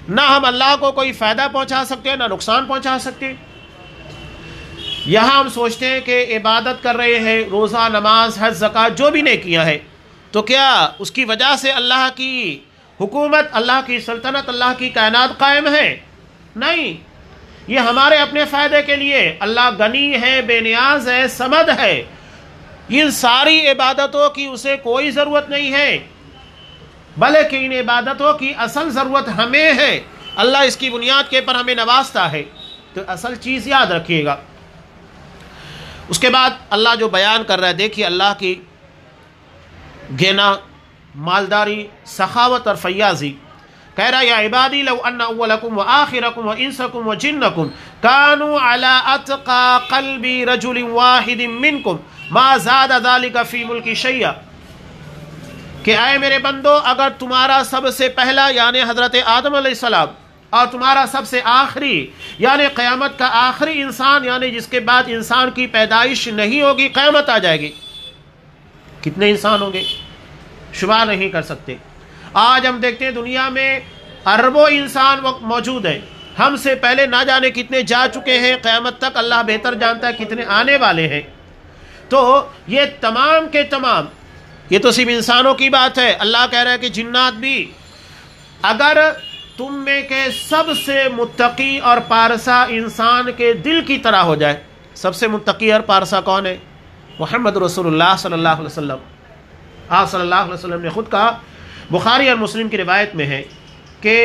نہ ہم اللہ کو کوئی فائدہ پہنچا سکتے ہیں نہ نقصان پہنچا سکتے. یہاں ہم سوچتے ہیں کہ عبادت کر رہے ہیں، روزہ، نماز، حج، زکوٰۃ جو بھی نے کیا ہے، تو کیا اس کی وجہ سے اللہ کی حکومت، اللہ کی سلطنت، اللہ کی کائنات قائم ہے؟ نہیں، یہ ہمارے اپنے فائدے کے لیے. اللہ غنی ہے، بے نیاز ہے، صمد ہے. ان ساری عبادتوں کی اسے کوئی ضرورت نہیں ہے، بلکہ ان عبادتوں کی اصل ضرورت ہمیں ہے. اللہ اس کی بنیاد کے پر ہمیں نوازتا ہے. تو اصل چیز یاد رکھیے گا. اس کے بعد اللہ جو بیان کر رہا ہے، دیکھیے اللہ کی گینا، مالداری، سخاوت اور فیاضی. کہہ رہا یا عبادی لو ان اولکم وآخرکم وانسکم وجنکم کانوا علی اتقى قلب رجل واحد منکم ما زاد ذلك فی ملک شیئا. کہ اے میرے بندو، اگر تمہارا سب سے پہلا یعنی حضرت آدم علیہ السلام اور تمہارا سب سے آخری یعنی قیامت کا آخری انسان، یعنی جس کے بعد انسان کی پیدائش نہیں ہوگی، قیامت آ جائے گی، کتنے انسان ہوں گے؟ شمار نہیں کر سکتے. آج ہم دیکھتے ہیں دنیا میں اربوں انسان وقت موجود ہیں. ہم سے پہلے نہ جانے کتنے جا چکے ہیں، قیامت تک اللہ بہتر جانتا ہے کتنے آنے والے ہیں. تو یہ تمام کے تمام، یہ تو صرف انسانوں کی بات ہے. اللہ کہہ رہا ہے کہ جنات بھی، اگر تم میں کے سب سے متقی اور پارسا انسان کے دل کی طرح ہو جائے. سب سے متقی اور پارسا کون ہے؟ محمد رسول اللہ صلی اللہ علیہ وسلم. آپ صلی اللہ علیہ وسلم نے خود کہا، بخاری اور مسلم کی روایت میں ہے کہ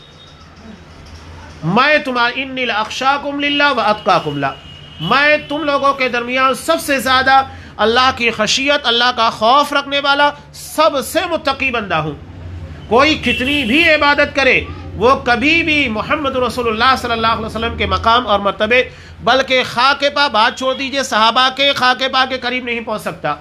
میں تمہارے انی لاخشاکم للہ واتقاکم لہ، میں تم لوگوں کے درمیان سب سے زیادہ اللہ کی خشیت، اللہ کا خوف رکھنے والا، سب سے متقی بندہ ہوں. کوئی کتنی بھی عبادت کرے، وہ کبھی بھی محمد رسول اللہ صلی اللہ علیہ وسلم کے مقام اور مرتبے، بلکہ خاک پا، بات چھوڑ دیجئے صحابہ کے، خاک پا کے قریب نہیں پہنچ سکتا.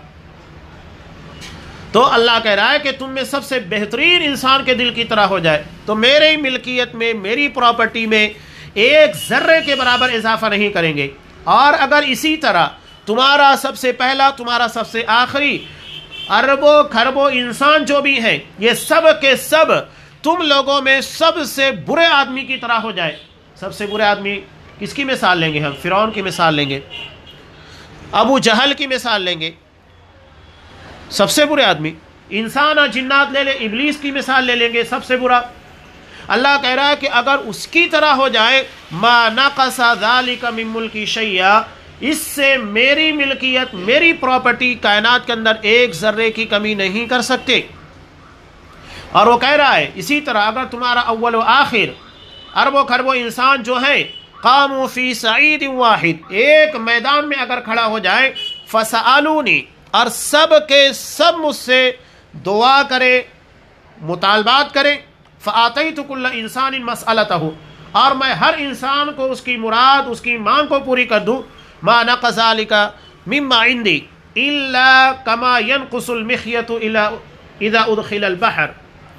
تو اللہ کہہ رہا ہے کہ تم میں سب سے بہترین انسان کے دل کی طرح ہو جائے تو میری ملکیت میں، میری پراپرٹی میں ایک ذرے کے برابر اضافہ نہیں کریں گے. اور اگر اسی طرح تمہارا سب سے پہلا، تمہارا سب سے آخری، اربوں کھربوں انسان جو بھی ہیں، یہ سب کے سب تم لوگوں میں سب سے برے آدمی کی طرح ہو جائے. سب سے برے آدمی کس کی مثال لیں گے ہم؟ فرعون کی مثال لیں گے، ابو جہل کی مثال لیں گے. سب سے برے آدمی. انسان اور جنات لے لے، ابلیس کی مثال لے لیں گے، سب سے برا. اللہ کہہ رہا ہے کہ اگر اس کی طرح ہو جائے، ما نقص ذلک من ملکی شیئا، اس سے میری ملکیت، میری پراپرٹی کائنات کے اندر ایک ذرے کی کمی نہیں کر سکتے. اور وہ کہہ رہا ہے اسی طرح اگر تمہارا اول و آخر، اربوں کھربوں انسان جو ہیں، قاموا فی صعید واحد، ایک میدان میں اگر کھڑا ہو جائے، فسألونی، اور سب کے سب مجھ سے دعا کرے، مطالبات کرے، فآتیت کل انسان مسألتہ، اور میں ہر انسان کو اس کی مراد، اس کی مانگ کو پوری کر دوں. ما نقص ذلک مما عندی الا کما ينقص المخیط اذا ادخل البحر،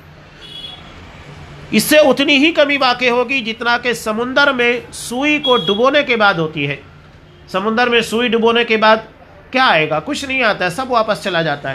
اس سے اتنی ہی کمی واقع ہوگی جتنا کہ سمندر میں سوئی کو ڈبونے کے بعد ہوتی ہے. سمندر میں سوئی ڈبونے کے بعد کیا آئے گا؟ کچھ نہیں آتا ہے، سب واپس چلا جاتا ہے.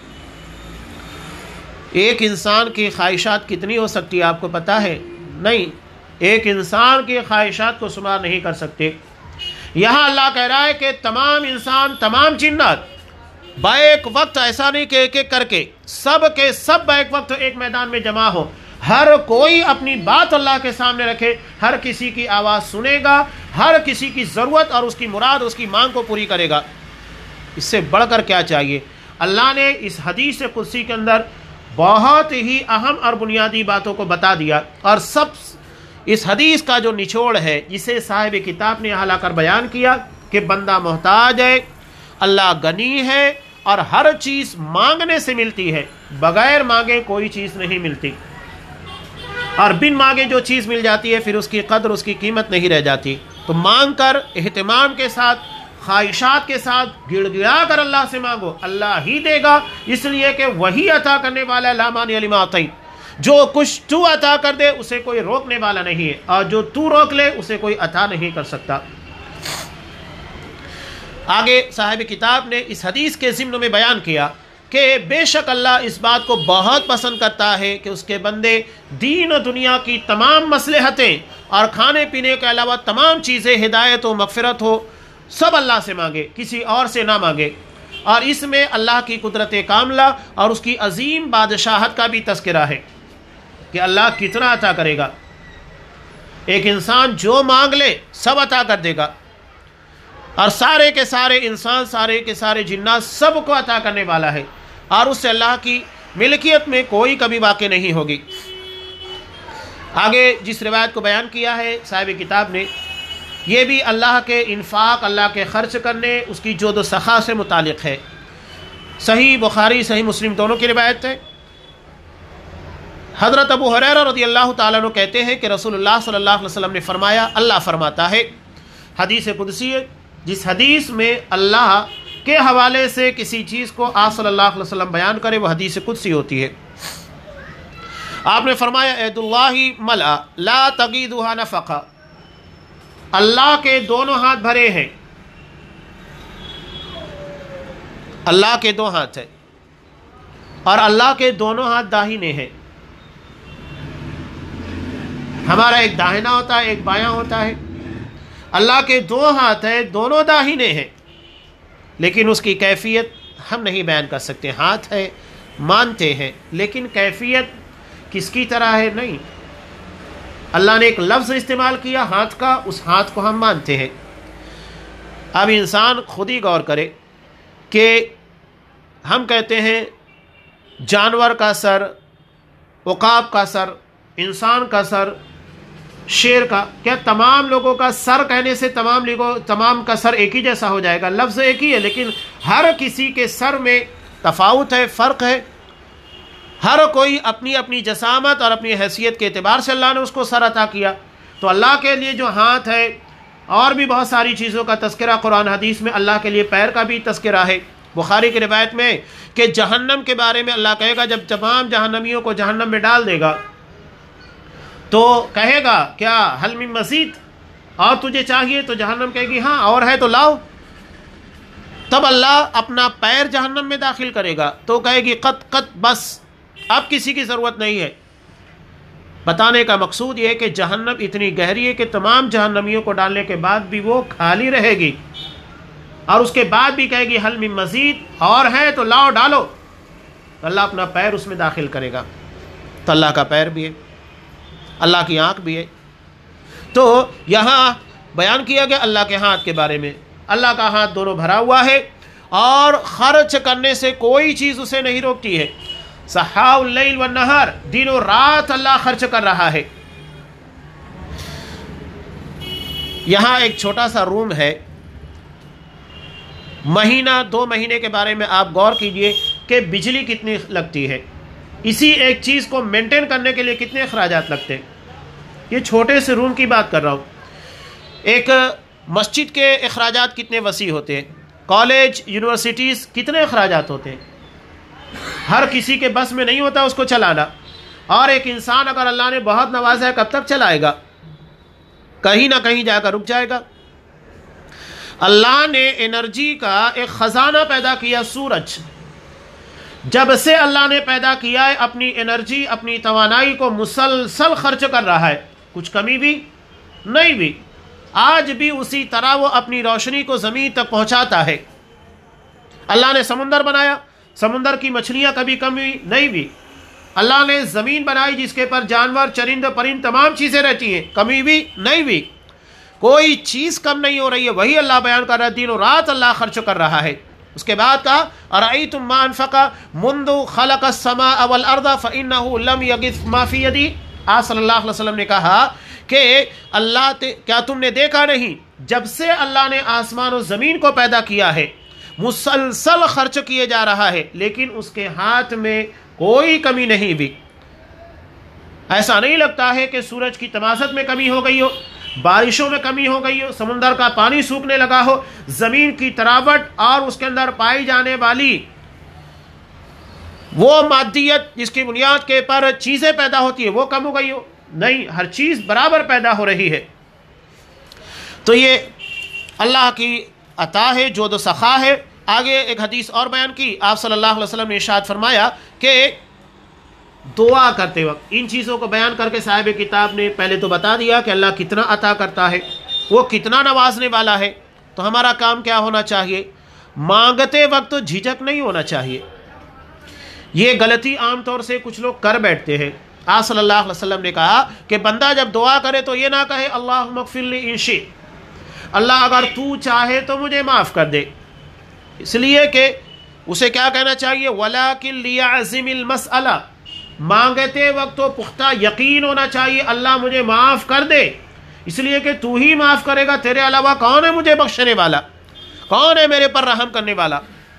ایک انسان کی خواہشات کتنی ہو سکتی ہے آپ کو پتا ہے؟ نہیں، ایک انسان کی خواہشات کو شمار نہیں کر سکتے. یہاں اللہ کہہ رہا ہے کہ تمام انسان، تمام جنات بیک وقت، ایسا نہیں کہ ایک ایک کر کے، سب کے سب بیک وقت ایک میدان میں جمع ہو، ہر کوئی اپنی بات اللہ کے سامنے رکھے، ہر کسی کی آواز سنے گا، ہر کسی کی ضرورت اور اس کی مراد، اس کی مانگ کو پوری کرے گا. اس سے بڑھ کر کیا چاہیے؟ اللہ نے اس حدیث قدسی کے اندر بہت ہی اہم اور بنیادی باتوں کو بتا دیا. اور سب اس حدیث کا جو نچوڑ ہے، جسے صاحب کتاب نے یہاں لا کر بیان کیا کہ بندہ محتاج ہے، اللہ غنی ہے، اور ہر چیز مانگنے سے ملتی ہے، بغیر مانگے کوئی چیز نہیں ملتی. اور بن مانگے جو چیز مل جاتی ہے پھر اس کی قدر، اس کی قیمت نہیں رہ جاتی. تو مانگ کر، اہتمام کے ساتھ، خواہشات کے ساتھ، گڑ گڑا کر اللہ سے مانگو، اللہ ہی دے گا. اس لیے کہ وہی عطا کرنے والا لا مانع لما اعطیت، جو کچھ تو عطا کر دے اسے کوئی روکنے والا نہیں ہے، اور جو تو روک لے اسے کوئی عطا نہیں کر سکتا. آگے صاحب کتاب نے اس حدیث کے ضمن میں بیان کیا کہ بے شک اللہ اس بات کو بہت پسند کرتا ہے کہ اس کے بندے دین و دنیا کی تمام مصلحتیں اور کھانے پینے کے علاوہ تمام چیزیں، ہدایت و مغفرت ہو، سب اللہ سے مانگے، کسی اور سے نہ مانگے۔ اور اس میں اللہ کی قدرت کاملہ اور اس کی عظیم بادشاہت کا بھی تذکرہ ہے کہ اللہ کتنا عطا کرے گا۔ ایک انسان جو مانگ لے سب عطا کر دے گا، اور سارے کے سارے انسان، سارے کے سارے جنات سب کو عطا کرنے والا ہے، اور اس سے اللہ کی ملکیت میں کوئی کمی واقع نہیں ہوگی۔ آگے جس روایت کو بیان کیا ہے صاحب کتاب نے، یہ بھی اللہ کے انفاق، اللہ کے خرچ کرنے، اس کی جود و سخا سے متعلق ہے۔ صحیح بخاری صحیح مسلم دونوں کی روایت ہے۔ حضرت ابو ہریرہ رضی اللہ تعالیٰ عنہ کہتے ہیں کہ رسول اللہ صلی اللہ علیہ وسلم نے فرمایا، اللہ فرماتا ہے، حدیث قدسی ہے، جس حدیث میں اللہ کے حوالے سے کسی چیز کو آپ صلی اللہ علیہ وسلم بیان کرے وہ حدیث قدسی ہوتی ہے۔ آپ نے فرمایا، عید اللہ ملأ لا تغیضها نفقہ، اللہ کے دونوں ہاتھ بھرے ہیں، اللہ کے دو ہاتھ ہیں، اور اللہ کے دونوں ہاتھ داہنے ہیں۔ ہمارا ایک داہنا ہوتا ہے، ایک بایاں ہوتا ہے، اللہ کے دو ہاتھ ہیں، دونوں داہنے ہیں، لیکن اس کی کیفیت ہم نہیں بیان کر سکتے۔ ہاتھ ہے مانتے ہیں، لیکن کیفیت کس کی طرح ہے نہیں۔ اللہ نے ایک لفظ استعمال کیا ہاتھ کا، اس ہاتھ کو ہم مانتے ہیں۔ اب انسان خود ہی غور کرے کہ ہم کہتے ہیں جانور کا سر، عقاب کا سر، انسان کا سر، شیر کا، کیا تمام لوگوں کا سر کہنے سے تمام کا سر ایک ہی جیسا ہو جائے گا؟ لفظ ایک ہی ہے، لیکن ہر کسی کے سر میں تفاوت ہے، فرق ہے۔ ہر کوئی اپنی اپنی جسامت اور اپنی حیثیت کے اعتبار سے اللہ نے اس کو سر عطا کیا۔ تو اللہ کے لیے جو ہاتھ ہے، اور بھی بہت ساری چیزوں کا تذکرہ قرآن حدیث میں، اللہ کے لیے پیر کا بھی تذکرہ ہے۔ بخاری کی روایت میں کہ جہنم کے بارے میں اللہ کہے گا، جب تمام جہنمیوں کو جہنم میں ڈال دے گا تو کہے گا، کیا حل من مزید، اور تجھے چاہیے؟ تو جہنم کہے گی ہاں اور ہے تو لاؤ۔ تب اللہ اپنا پیر جہنم میں داخل کرے گا تو کہے گی قط قط، بس اب کسی کی ضرورت نہیں ہے۔ بتانے کا مقصود یہ ہے کہ جہنم اتنی گہری ہے کہ تمام جہنمیوں کو ڈالنے کے بعد بھی وہ خالی رہے گی، اور اس کے بعد بھی کہے گی حل من مزید، اور ہے تو لاؤ ڈالو۔ تو اللہ اپنا پیر اس میں داخل کرے گا۔ تو اللہ کا پیر بھی ہے، اللہ کی آنکھ بھی ہے۔ تو یہاں بیان کیا گیا اللہ کے ہاتھ کے بارے میں۔ اللہ کا ہاتھ دونوں بھرا ہوا ہے، اور خرچ کرنے سے کوئی چیز اسے نہیں روکتی ہے۔ سحاء اللیل والنہار، دن و رات اللہ خرچ کر رہا ہے۔ یہاں ایک چھوٹا سا روم ہے، مہینہ 2 مہینے کے بارے میں آپ غور کیجئے کہ بجلی کتنی لگتی ہے، اسی ایک چیز کو مینٹین کرنے کے لیے کتنے اخراجات لگتے ہیں۔ یہ چھوٹے سے روم کی بات کر رہا ہوں۔ ایک مسجد کے اخراجات کتنے وسیع ہوتے ہیں، کالج یونیورسٹیز کتنے اخراجات ہوتے ہیں، ہر کسی کے بس میں نہیں ہوتا اس کو چلانا۔ اور ایک انسان اگر اللہ نے بہت نوازا ہے، کب تک چلائے گا؟ کہیں نہ کہیں جا کر رک جائے گا۔ اللہ نے انرجی کا ایک خزانہ پیدا کیا، سورج۔ جب سے اللہ نے پیدا کیا ہے، اپنی انرجی، اپنی توانائی کو مسلسل خرچ کر رہا ہے، کچھ کمی بھی نہیں بھی۔ آج بھی اسی طرح وہ اپنی روشنی کو زمین تک پہنچاتا ہے۔ اللہ نے سمندر بنایا، سمندر کی مچھلیاں کبھی کمی نہیں بھی۔ اللہ نے زمین بنائی جس کے پر جانور، چرند پرند تمام چیزیں رہتی ہیں، کمی بھی نہیں بھی، کوئی چیز کم نہیں ہو رہی ہے۔ وہی اللہ بیان کر رہا ہے، دن و رات اللہ خرچ کر رہا ہے۔ اس کے بعد کہا ارأیتم ما انفق منذ خلق السماء والارض فانه لم یغث ما فی یدی۔ آپ صلی اللہ علیہ وسلم نے کہا کہ اللہ کیا تم نے دیکھا نہیں، جب سے اللہ نے آسمان و زمین کو پیدا کیا ہے مسلسل خرچ کیے جا رہا ہے، لیکن اس کے ہاتھ میں کوئی کمی نہیں بھی۔ ایسا نہیں لگتا ہے کہ سورج کی تماست میں کمی ہو گئی ہو، بارشوں میں کمی ہو گئی ہو، سمندر کا پانی سوکھنے لگا ہو، زمین کی تراوٹ اور اس کے اندر پائی جانے والی وہ مادیت جس کی بنیاد کے پر چیزیں پیدا ہوتی ہیں وہ کم ہو گئی ہو۔ نہیں، ہر چیز برابر پیدا ہو رہی ہے۔ تو یہ اللہ کی عطا ہے، جود و سخا ہے۔ آگے ایک حدیث اور بیان کی، آپ صلی اللہ علیہ وسلم نے ارشاد فرمایا کہ دعا کرتے وقت ان چیزوں کو بیان کر کے صاحب کتاب نے پہلے تو بتا دیا کہ اللہ کتنا عطا کرتا ہے، وہ کتنا نوازنے والا ہے. تو ہمارا کام کیا ہونا چاہیے؟ مانگتے وقت جھجک نہیں ہونا چاہیے. یہ غلطی عام طور سے کچھ لوگ کر بیٹھتے ہیں. آپ صلی اللہ علیہ وسلم نے کہا کہ بندہ جب دعا کرے تو یہ نہ کہے اللہم اغفر لی ان شئت، اللہ اگر تو چاہے تو مجھے معاف کر دے. اس لیے کہ اسے کیا کہنا چاہیے؟ وَلَكِنْ لِيَعْزِمِ الْمَسْأَلَةَ، مانگتے وقت تو پختہ یقین ہونا چاہیے اللہ مجھے معاف کر دے، اس لیے کہ تو ہی معاف کرے گا، تیرے علاوہ کون ہے مجھے بخشنے والا، کون ہے میرے پر رحم کرنے والا.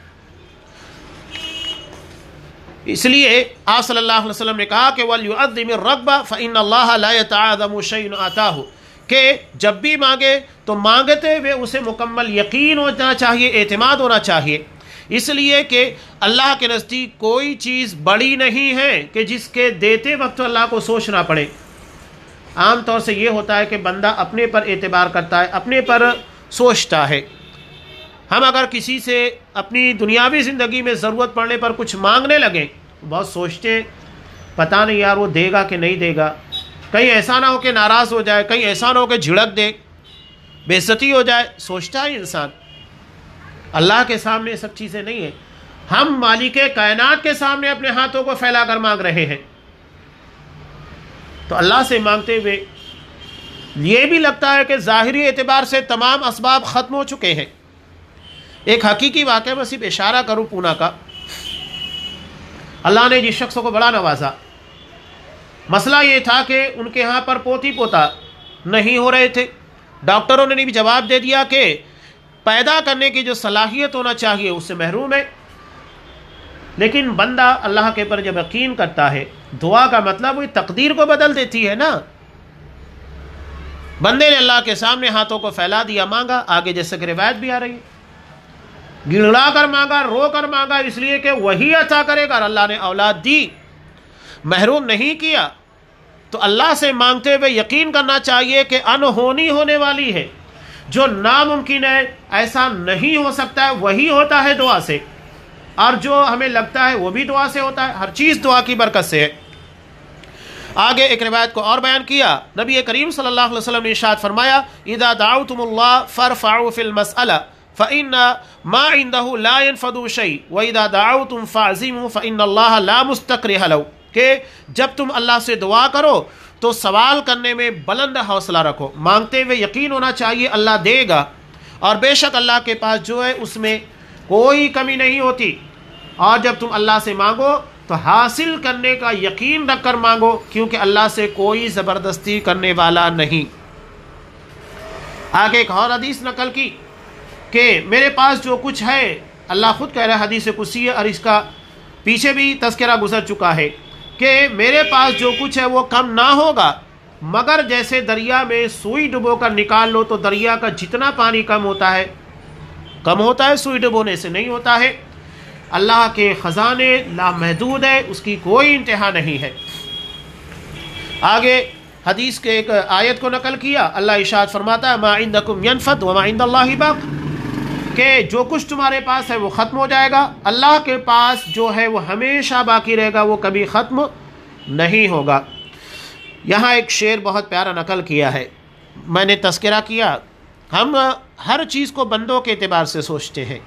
اس لیے آپ صلی اللہ علیہ وسلم نے کہا کہ وَلْيُعَظِّمِ الرَّغْبَةَ فَإِنَّ اللَّهَ لَا يَتَعَاظَمُ شَيْءٌ آتَاهُ، کہ جب بھی مانگے تو مانگتے ہوئے اسے مکمل یقین ہونا چاہیے، اعتماد ہونا چاہیے. اس لیے کہ اللہ کے نزدیک کوئی چیز بڑی نہیں ہے کہ جس کے دیتے وقت اللہ کو سوچنا پڑے. عام طور سے یہ ہوتا ہے کہ بندہ اپنے پر اعتبار کرتا ہے، اپنے پر سوچتا ہے. ہم اگر کسی سے اپنی دنیاوی زندگی میں ضرورت پڑنے پر کچھ مانگنے لگیں، بہت سوچتے ہیں پتہ نہیں یار وہ دے گا کہ نہیں دے گا، کہیں ایسا نہ ہو کہ ناراض ہو جائے، کہیں ایسا نہ ہو کہ جھڑک دے، بے عزتی ہو جائے. سوچتا ہے انسان. اللہ کے سامنے یہ سب چیزیں نہیں ہیں. ہم مالک کائنات کے سامنے اپنے ہاتھوں کو پھیلا کر مانگ رہے ہیں. تو اللہ سے مانگتے ہوئے یہ بھی لگتا ہے کہ ظاہری اعتبار سے تمام اسباب ختم ہو چکے ہیں. ایک حقیقی واقعہ میں صرف اشارہ کروں پونا کا. اللہ نے جس شخص کو بڑا نوازا، مسئلہ یہ تھا کہ ان کے ہاں پر پوتی پوتا نہیں ہو رہے تھے. ڈاکٹروں نے بھی جواب دے دیا کہ پیدا کرنے کی جو صلاحیت ہونا چاہیے اس سے محروم ہے. لیکن بندہ اللہ کے پر جب یقین کرتا ہے، دعا کا مطلب وہ تقدیر کو بدل دیتی ہے نا. بندے نے اللہ کے سامنے ہاتھوں کو پھیلا دیا، مانگا. آگے جیسے کہ روایت بھی آ رہی ہے، گڑگڑا کر مانگا، رو کر مانگا، اس لیے کہ وہی عطا کرے گا. اللہ نے اولاد دی، محروم نہیں کیا. تو اللہ سے مانگتے ہوئے یقین کرنا چاہیے کہ انہونی ہونے والی ہے، جو ناممکن ہے، ایسا نہیں ہو سکتا ہے، وہی ہوتا ہے دعا سے. اور جو ہمیں لگتا ہے وہ بھی دعا سے ہوتا ہے. ہر چیز دعا کی برکت سے ہے. آگے ایک روایت کو اور بیان کیا. نبی کریم صلی اللہ علیہ وسلم نے ارشاد فرمایا اذا دعوتم اللہ فارفعوا فی المسألہ فإن ما عنده لا ينفد شيء وإذا دعوتم فاعزموا فإن اللہ لا مستکرہ له، کہ جب تم اللہ سے دعا کرو تو سوال کرنے میں بلند حوصلہ رکھو، مانگتے ہوئے یقین ہونا چاہیے اللہ دے گا، اور بے شک اللہ کے پاس جو ہے اس میں کوئی کمی نہیں ہوتی. اور جب تم اللہ سے مانگو تو حاصل کرنے کا یقین رکھ کر مانگو، کیونکہ اللہ سے کوئی زبردستی کرنے والا نہیں. آگے ایک اور حدیث نقل کی کہ میرے پاس جو کچھ ہے، اللہ خود کہہ رہا ہے حدیث قدسی ہے، اور اس کا پیچھے بھی تذکرہ گزر چکا ہے کہ میرے پاس جو کچھ ہے وہ کم نہ ہوگا مگر جیسے دریا میں سوئی ڈبو کر نکال لو تو دریا کا جتنا پانی کم ہوتا ہے سوئی ڈبونے سے نہیں ہوتا ہے. اللہ کے خزانے لامحدود ہے، اس کی کوئی انتہا نہیں ہے. آگے حدیث کے ایک آیت کو نقل کیا. اللہ ارشاد فرماتا ہے ما عندکم ینفد وما عند اللہ باق، کہ جو کچھ تمہارے پاس ہے وہ ختم ہو جائے گا، اللہ کے پاس جو ہے وہ ہمیشہ باقی رہے گا، وہ کبھی ختم نہیں ہوگا. یہاں ایک شعر بہت پیارا نقل کیا ہے، میں نے تذکرہ کیا. ہم ہر چیز کو بندوں کے اعتبار سے سوچتے ہیں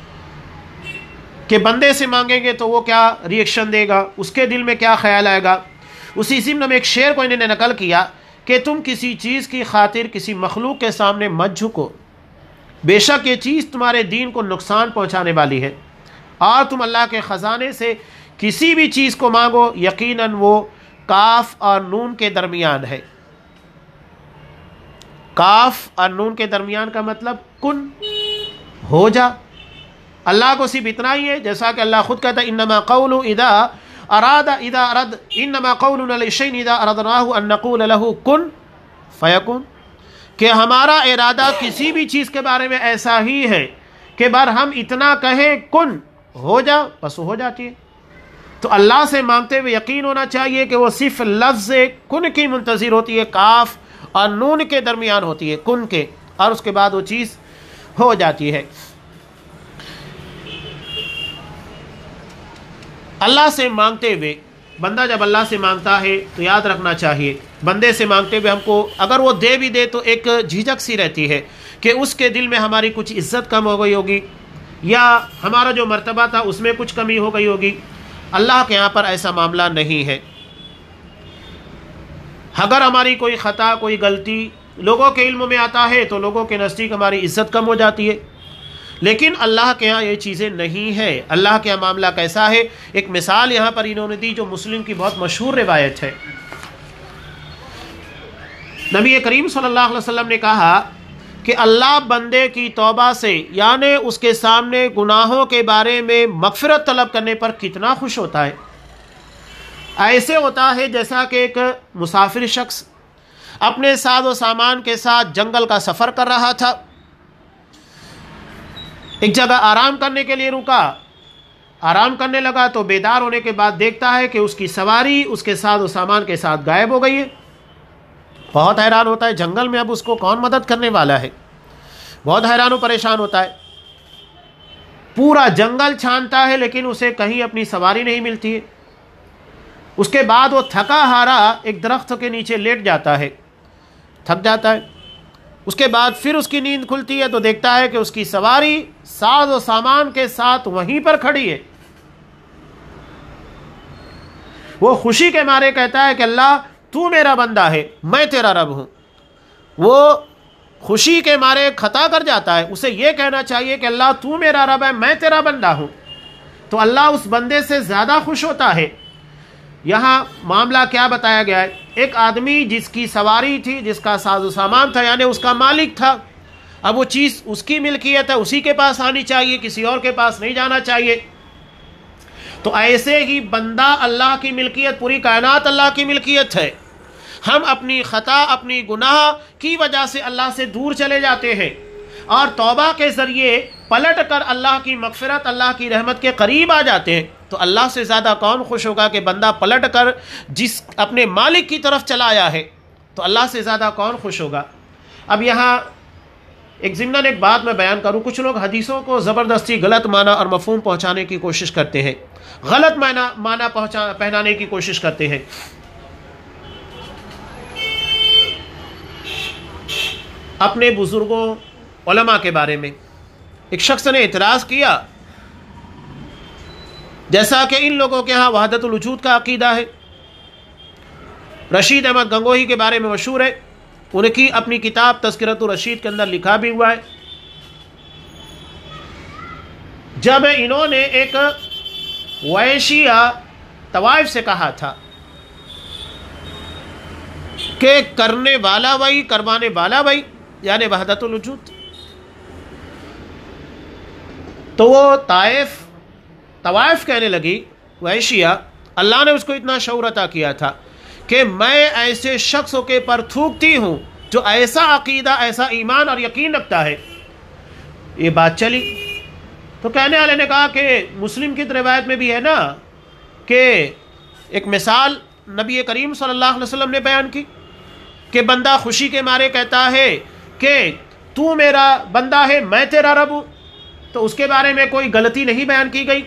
کہ بندے سے مانگیں گے تو وہ کیا ری ایکشن دے گا، اس کے دل میں کیا خیال آئے گا. اسی ضمن میں ایک شعر کو انہوں نے نقل کیا کہ تم کسی چیز کی خاطر کسی مخلوق کے سامنے مت جھکو، بے شک یہ چیز تمہارے دین کو نقصان پہنچانے والی ہے. اور تم اللہ کے خزانے سے کسی بھی چیز کو مانگو، یقیناً وہ کاف اور نون کے درمیان ہے. کاف اور نون کے درمیان کا مطلب کن، ہو جا. اللہ کو صرف اتنا ہی ہے، جیسا کہ اللہ خود کہتا ہے انما قولنا لشيء اذا اردناه ان نقول له کن فیکن، کہ ہمارا ارادہ کسی بھی چیز کے بارے میں ایسا ہی ہے کہ بار ہم اتنا کہیں کن، ہو جا، بس ہو جاتی ہے. تو اللہ سے مانگتے ہوئے یقین ہونا چاہیے کہ وہ صرف لفظ کن کی منتظر ہوتی ہے، کاف اور نون کے درمیان ہوتی ہے، کن کے، اور اس کے بعد وہ چیز ہو جاتی ہے. اللہ سے مانگتے ہوئے بندہ جب اللہ سے مانگتا ہے تو یاد رکھنا چاہیے بندے سے مانگتے ہوئے ہم کو اگر وہ دے بھی دے تو ایک جھجک سی رہتی ہے کہ اس کے دل میں ہماری کچھ عزت کم ہو گئی ہوگی یا ہمارا جو مرتبہ تھا اس میں کچھ کمی ہو گئی ہوگی. اللہ کے یہاں پر ایسا معاملہ نہیں ہے. اگر ہماری کوئی خطا کوئی غلطی لوگوں کے علم میں آتا ہے تو لوگوں کے نزدیک ہماری عزت کم ہو جاتی ہے، لیکن اللہ کے ہاں یہ چیزیں نہیں ہیں. اللہ کے ہاں معاملہ کیسا ہے؟ ایک مثال یہاں پر انہوں نے دی جو مسلم کی بہت مشہور روایت ہے. نبی کریم صلی اللہ علیہ وسلم نے کہا کہ اللہ بندے کی توبہ سے یعنی اس کے سامنے گناہوں کے بارے میں مغفرت طلب کرنے پر کتنا خوش ہوتا ہے. ایسے ہوتا ہے جیسا کہ ایک مسافر شخص اپنے ساز و سامان کے ساتھ جنگل کا سفر کر رہا تھا، ایک جگہ آرام کرنے کے لیے رکا، آرام کرنے لگا تو بیدار ہونے کے بعد دیکھتا ہے کہ اس کی سواری اس کے ساز و سامان کے ساتھ غائب ہو گئی ہے. بہت حیران ہوتا ہے، جنگل میں اب اس کو کون مدد کرنے والا ہے، بہت حیران و پریشان ہوتا ہے. پورا جنگل چھانتا ہے لیکن اسے کہیں اپنی سواری نہیں ملتی ہے. اس کے بعد وہ تھکا ہارا ایک درخت کے نیچے لیٹ جاتا ہے، تھک جاتا ہے. اس کے بعد پھر اس کی نیند کھلتی ہے تو دیکھتا ہے کہ اس کی سواری ساز و سامان کے ساتھ وہیں پر کھڑی ہے. وہ خوشی کے مارے کہتا ہے کہ اللہ تو میرا بندہ ہے، میں تیرا رب ہوں. وہ خوشی کے مارے خطا کر جاتا ہے، اسے یہ کہنا چاہیے کہ اللہ تو میرا رب ہے، میں تیرا بندہ ہوں. تو اللہ اس بندے سے زیادہ خوش ہوتا ہے. یہاں معاملہ کیا بتایا گیا ہے؟ ایک آدمی جس کی سواری تھی، جس کا ساز و سامان تھا، یعنی اس کا مالک تھا. اب وہ چیز اس کی ملکیت ہے، اسی کے پاس آنی چاہیے، کسی اور کے پاس نہیں جانا چاہیے. تو ایسے ہی بندہ اللہ کی ملکیت، پوری کائنات اللہ کی ملکیت ہے. ہم اپنی خطا اپنی گناہ کی وجہ سے اللہ سے دور چلے جاتے ہیں اور توبہ کے ذریعے پلٹ کر اللہ کی مغفرت اللہ کی رحمت کے قریب آ جاتے ہیں. تو اللہ سے زیادہ کون خوش ہوگا کہ بندہ پلٹ کر جس اپنے مالک کی طرف چلا آیا ہے، تو اللہ سے زیادہ کون خوش ہوگا. اب یہاں ایک ضمن ایک بات میں بیان کروں. کچھ لوگ حدیثوں کو زبردستی غلط معنی اور مفہوم پہنچانے کی کوشش کرتے ہیں، غلط معنی پہنانے کی کوشش کرتے ہیں. اپنے بزرگوں علماء کے بارے میں ایک شخص نے اعتراض کیا، جیسا کہ ان لوگوں کے ہاں وحدت الوجود کا عقیدہ ہے. رشید احمد گنگوہی کے بارے میں مشہور ہے، ان کی اپنی کتاب تذکرۃ الرشید کے اندر لکھا بھی ہوا ہے. جب انہوں نے ایک ویشیہ طوائف سے کہا تھا کہ کرنے والا وہی کروانے والا وہی، یعنی وحدت الوجود، تو وہ طوائف کہنے لگی ویشیہ، اللہ نے اس کو اتنا شعور عطا کیا تھا کہ میں ایسے شخصوں کے پر تھوکتی ہوں جو ایسا عقیدہ ایسا ایمان اور یقین رکھتا ہے. یہ بات چلی تو کہنے والے نے کہا کہ مسلم کی روایت میں بھی ہے نا کہ ایک مثال نبی کریم صلی اللہ علیہ وسلم نے بیان کی کہ بندہ خوشی کے مارے کہتا ہے کہ تو میرا بندہ ہے، میں تیرا رب ہوں. تو اس کے بارے میں کوئی غلطی نہیں بیان کی گئی.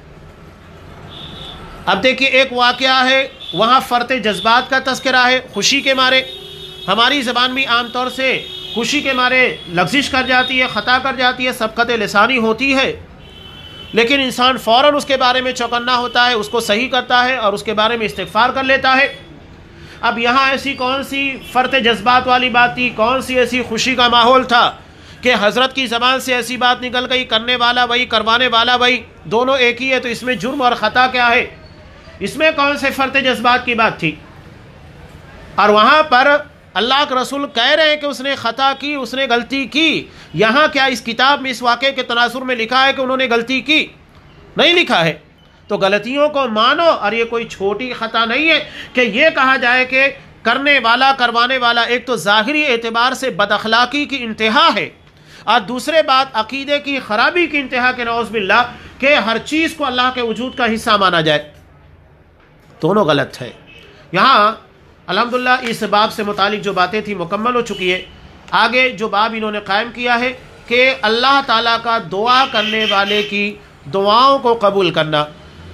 اب دیکھیے ایک واقعہ ہے، وہاں فرط جذبات کا تذکرہ ہے. خوشی کے مارے ہماری زبان بھی عام طور سے خوشی کے مارے لغزش کر جاتی ہے، خطا کر جاتی ہے، سبقت لسانی ہوتی ہے، لیکن انسان فوراً اس کے بارے میں چوکنا ہوتا ہے، اس کو صحیح کرتا ہے اور اس کے بارے میں استغفار کر لیتا ہے. اب یہاں ایسی کون سی فرط جذبات والی بات تھی، کون سی ایسی خوشی کا ماحول تھا کہ حضرت کی زبان سے ایسی بات نکل گئی، کرنے والا وہی کروانے والا وہی، دونوں ایک ہی ہے. تو اس میں جرم اور خطا کیا ہے؟ اس میں کون سے فرط جذبات کی بات تھی؟ اور وہاں پر اللہ کے رسول کہہ رہے ہیں کہ اس نے خطا کی، اس نے غلطی کی. یہاں کیا اس کتاب میں اس واقعے کے تناظر میں لکھا ہے کہ انہوں نے غلطی کی؟ نہیں لکھا ہے. تو غلطیوں کو مانو، اور یہ کوئی چھوٹی خطا نہیں ہے کہ یہ کہا جائے کہ کرنے والا کروانے والا. ایک تو ظاہری اعتبار سے بد اخلاقی کی انتہا ہے، اور دوسرے بات عقیدے کی خرابی کی انتہا کے نعوذ باللہ کہ ہر چیز کو اللہ کے وجود کا حصہ مانا جائے. دونوں غلط ہے. یہاں الحمدللہ اس باب سے متعلق جو باتیں تھیں مکمل ہو چکی ہے. آگے جو باب انہوں نے قائم کیا ہے کہ اللہ تعالیٰ کا دعا کرنے والے کی دعاؤں کو قبول کرنا.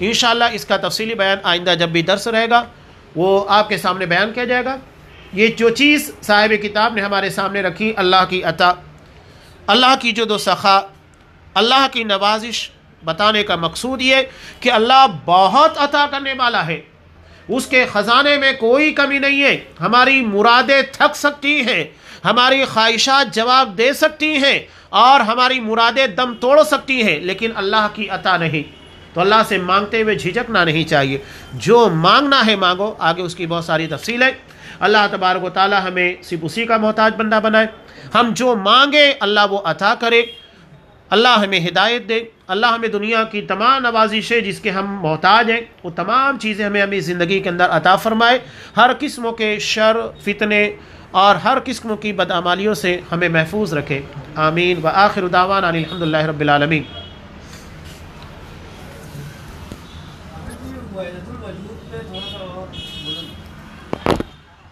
انشاءاللہ اس کا تفصیلی بیان آئندہ جب بھی درس رہے گا وہ آپ کے سامنے بیان کیا جائے گا۔ یہ جو چیز صاحب کتاب نے ہمارے سامنے رکھی، اللہ کی عطا، اللہ کی جود و سخا، اللہ کی نوازش، بتانے کا مقصود یہ کہ اللہ بہت عطا کرنے والا ہے، اس کے خزانے میں کوئی کمی نہیں ہے۔ ہماری مرادیں تھک سکتی ہیں، ہماری خواہشات جواب دے سکتی ہیں اور ہماری مرادیں دم توڑ سکتی ہیں، لیکن اللہ کی عطا نہیں۔ تو اللہ سے مانگتے ہوئے جھجکنا نہیں چاہیے، جو مانگنا ہے مانگو، آگے اس کی بہت ساری تفصیل ہے۔ اللہ تبارک و تعالی ہمیں صرف اسی کا محتاج بندہ بنائے، ہم جو مانگے اللہ وہ عطا کرے، اللہ ہمیں ہدایت دے، اللہ ہمیں دنیا کی تمام نوازشیں جس کے ہم محتاج ہیں وہ تمام چیزیں ہمیں اپنی زندگی کے اندر عطا فرمائے، ہر قسم کے شر، فتنے اور ہر قسم کی بدعمالیوں سے ہمیں محفوظ رکھے۔ آمین۔ وآخر دعوانا الحمدللہ رب العالمین۔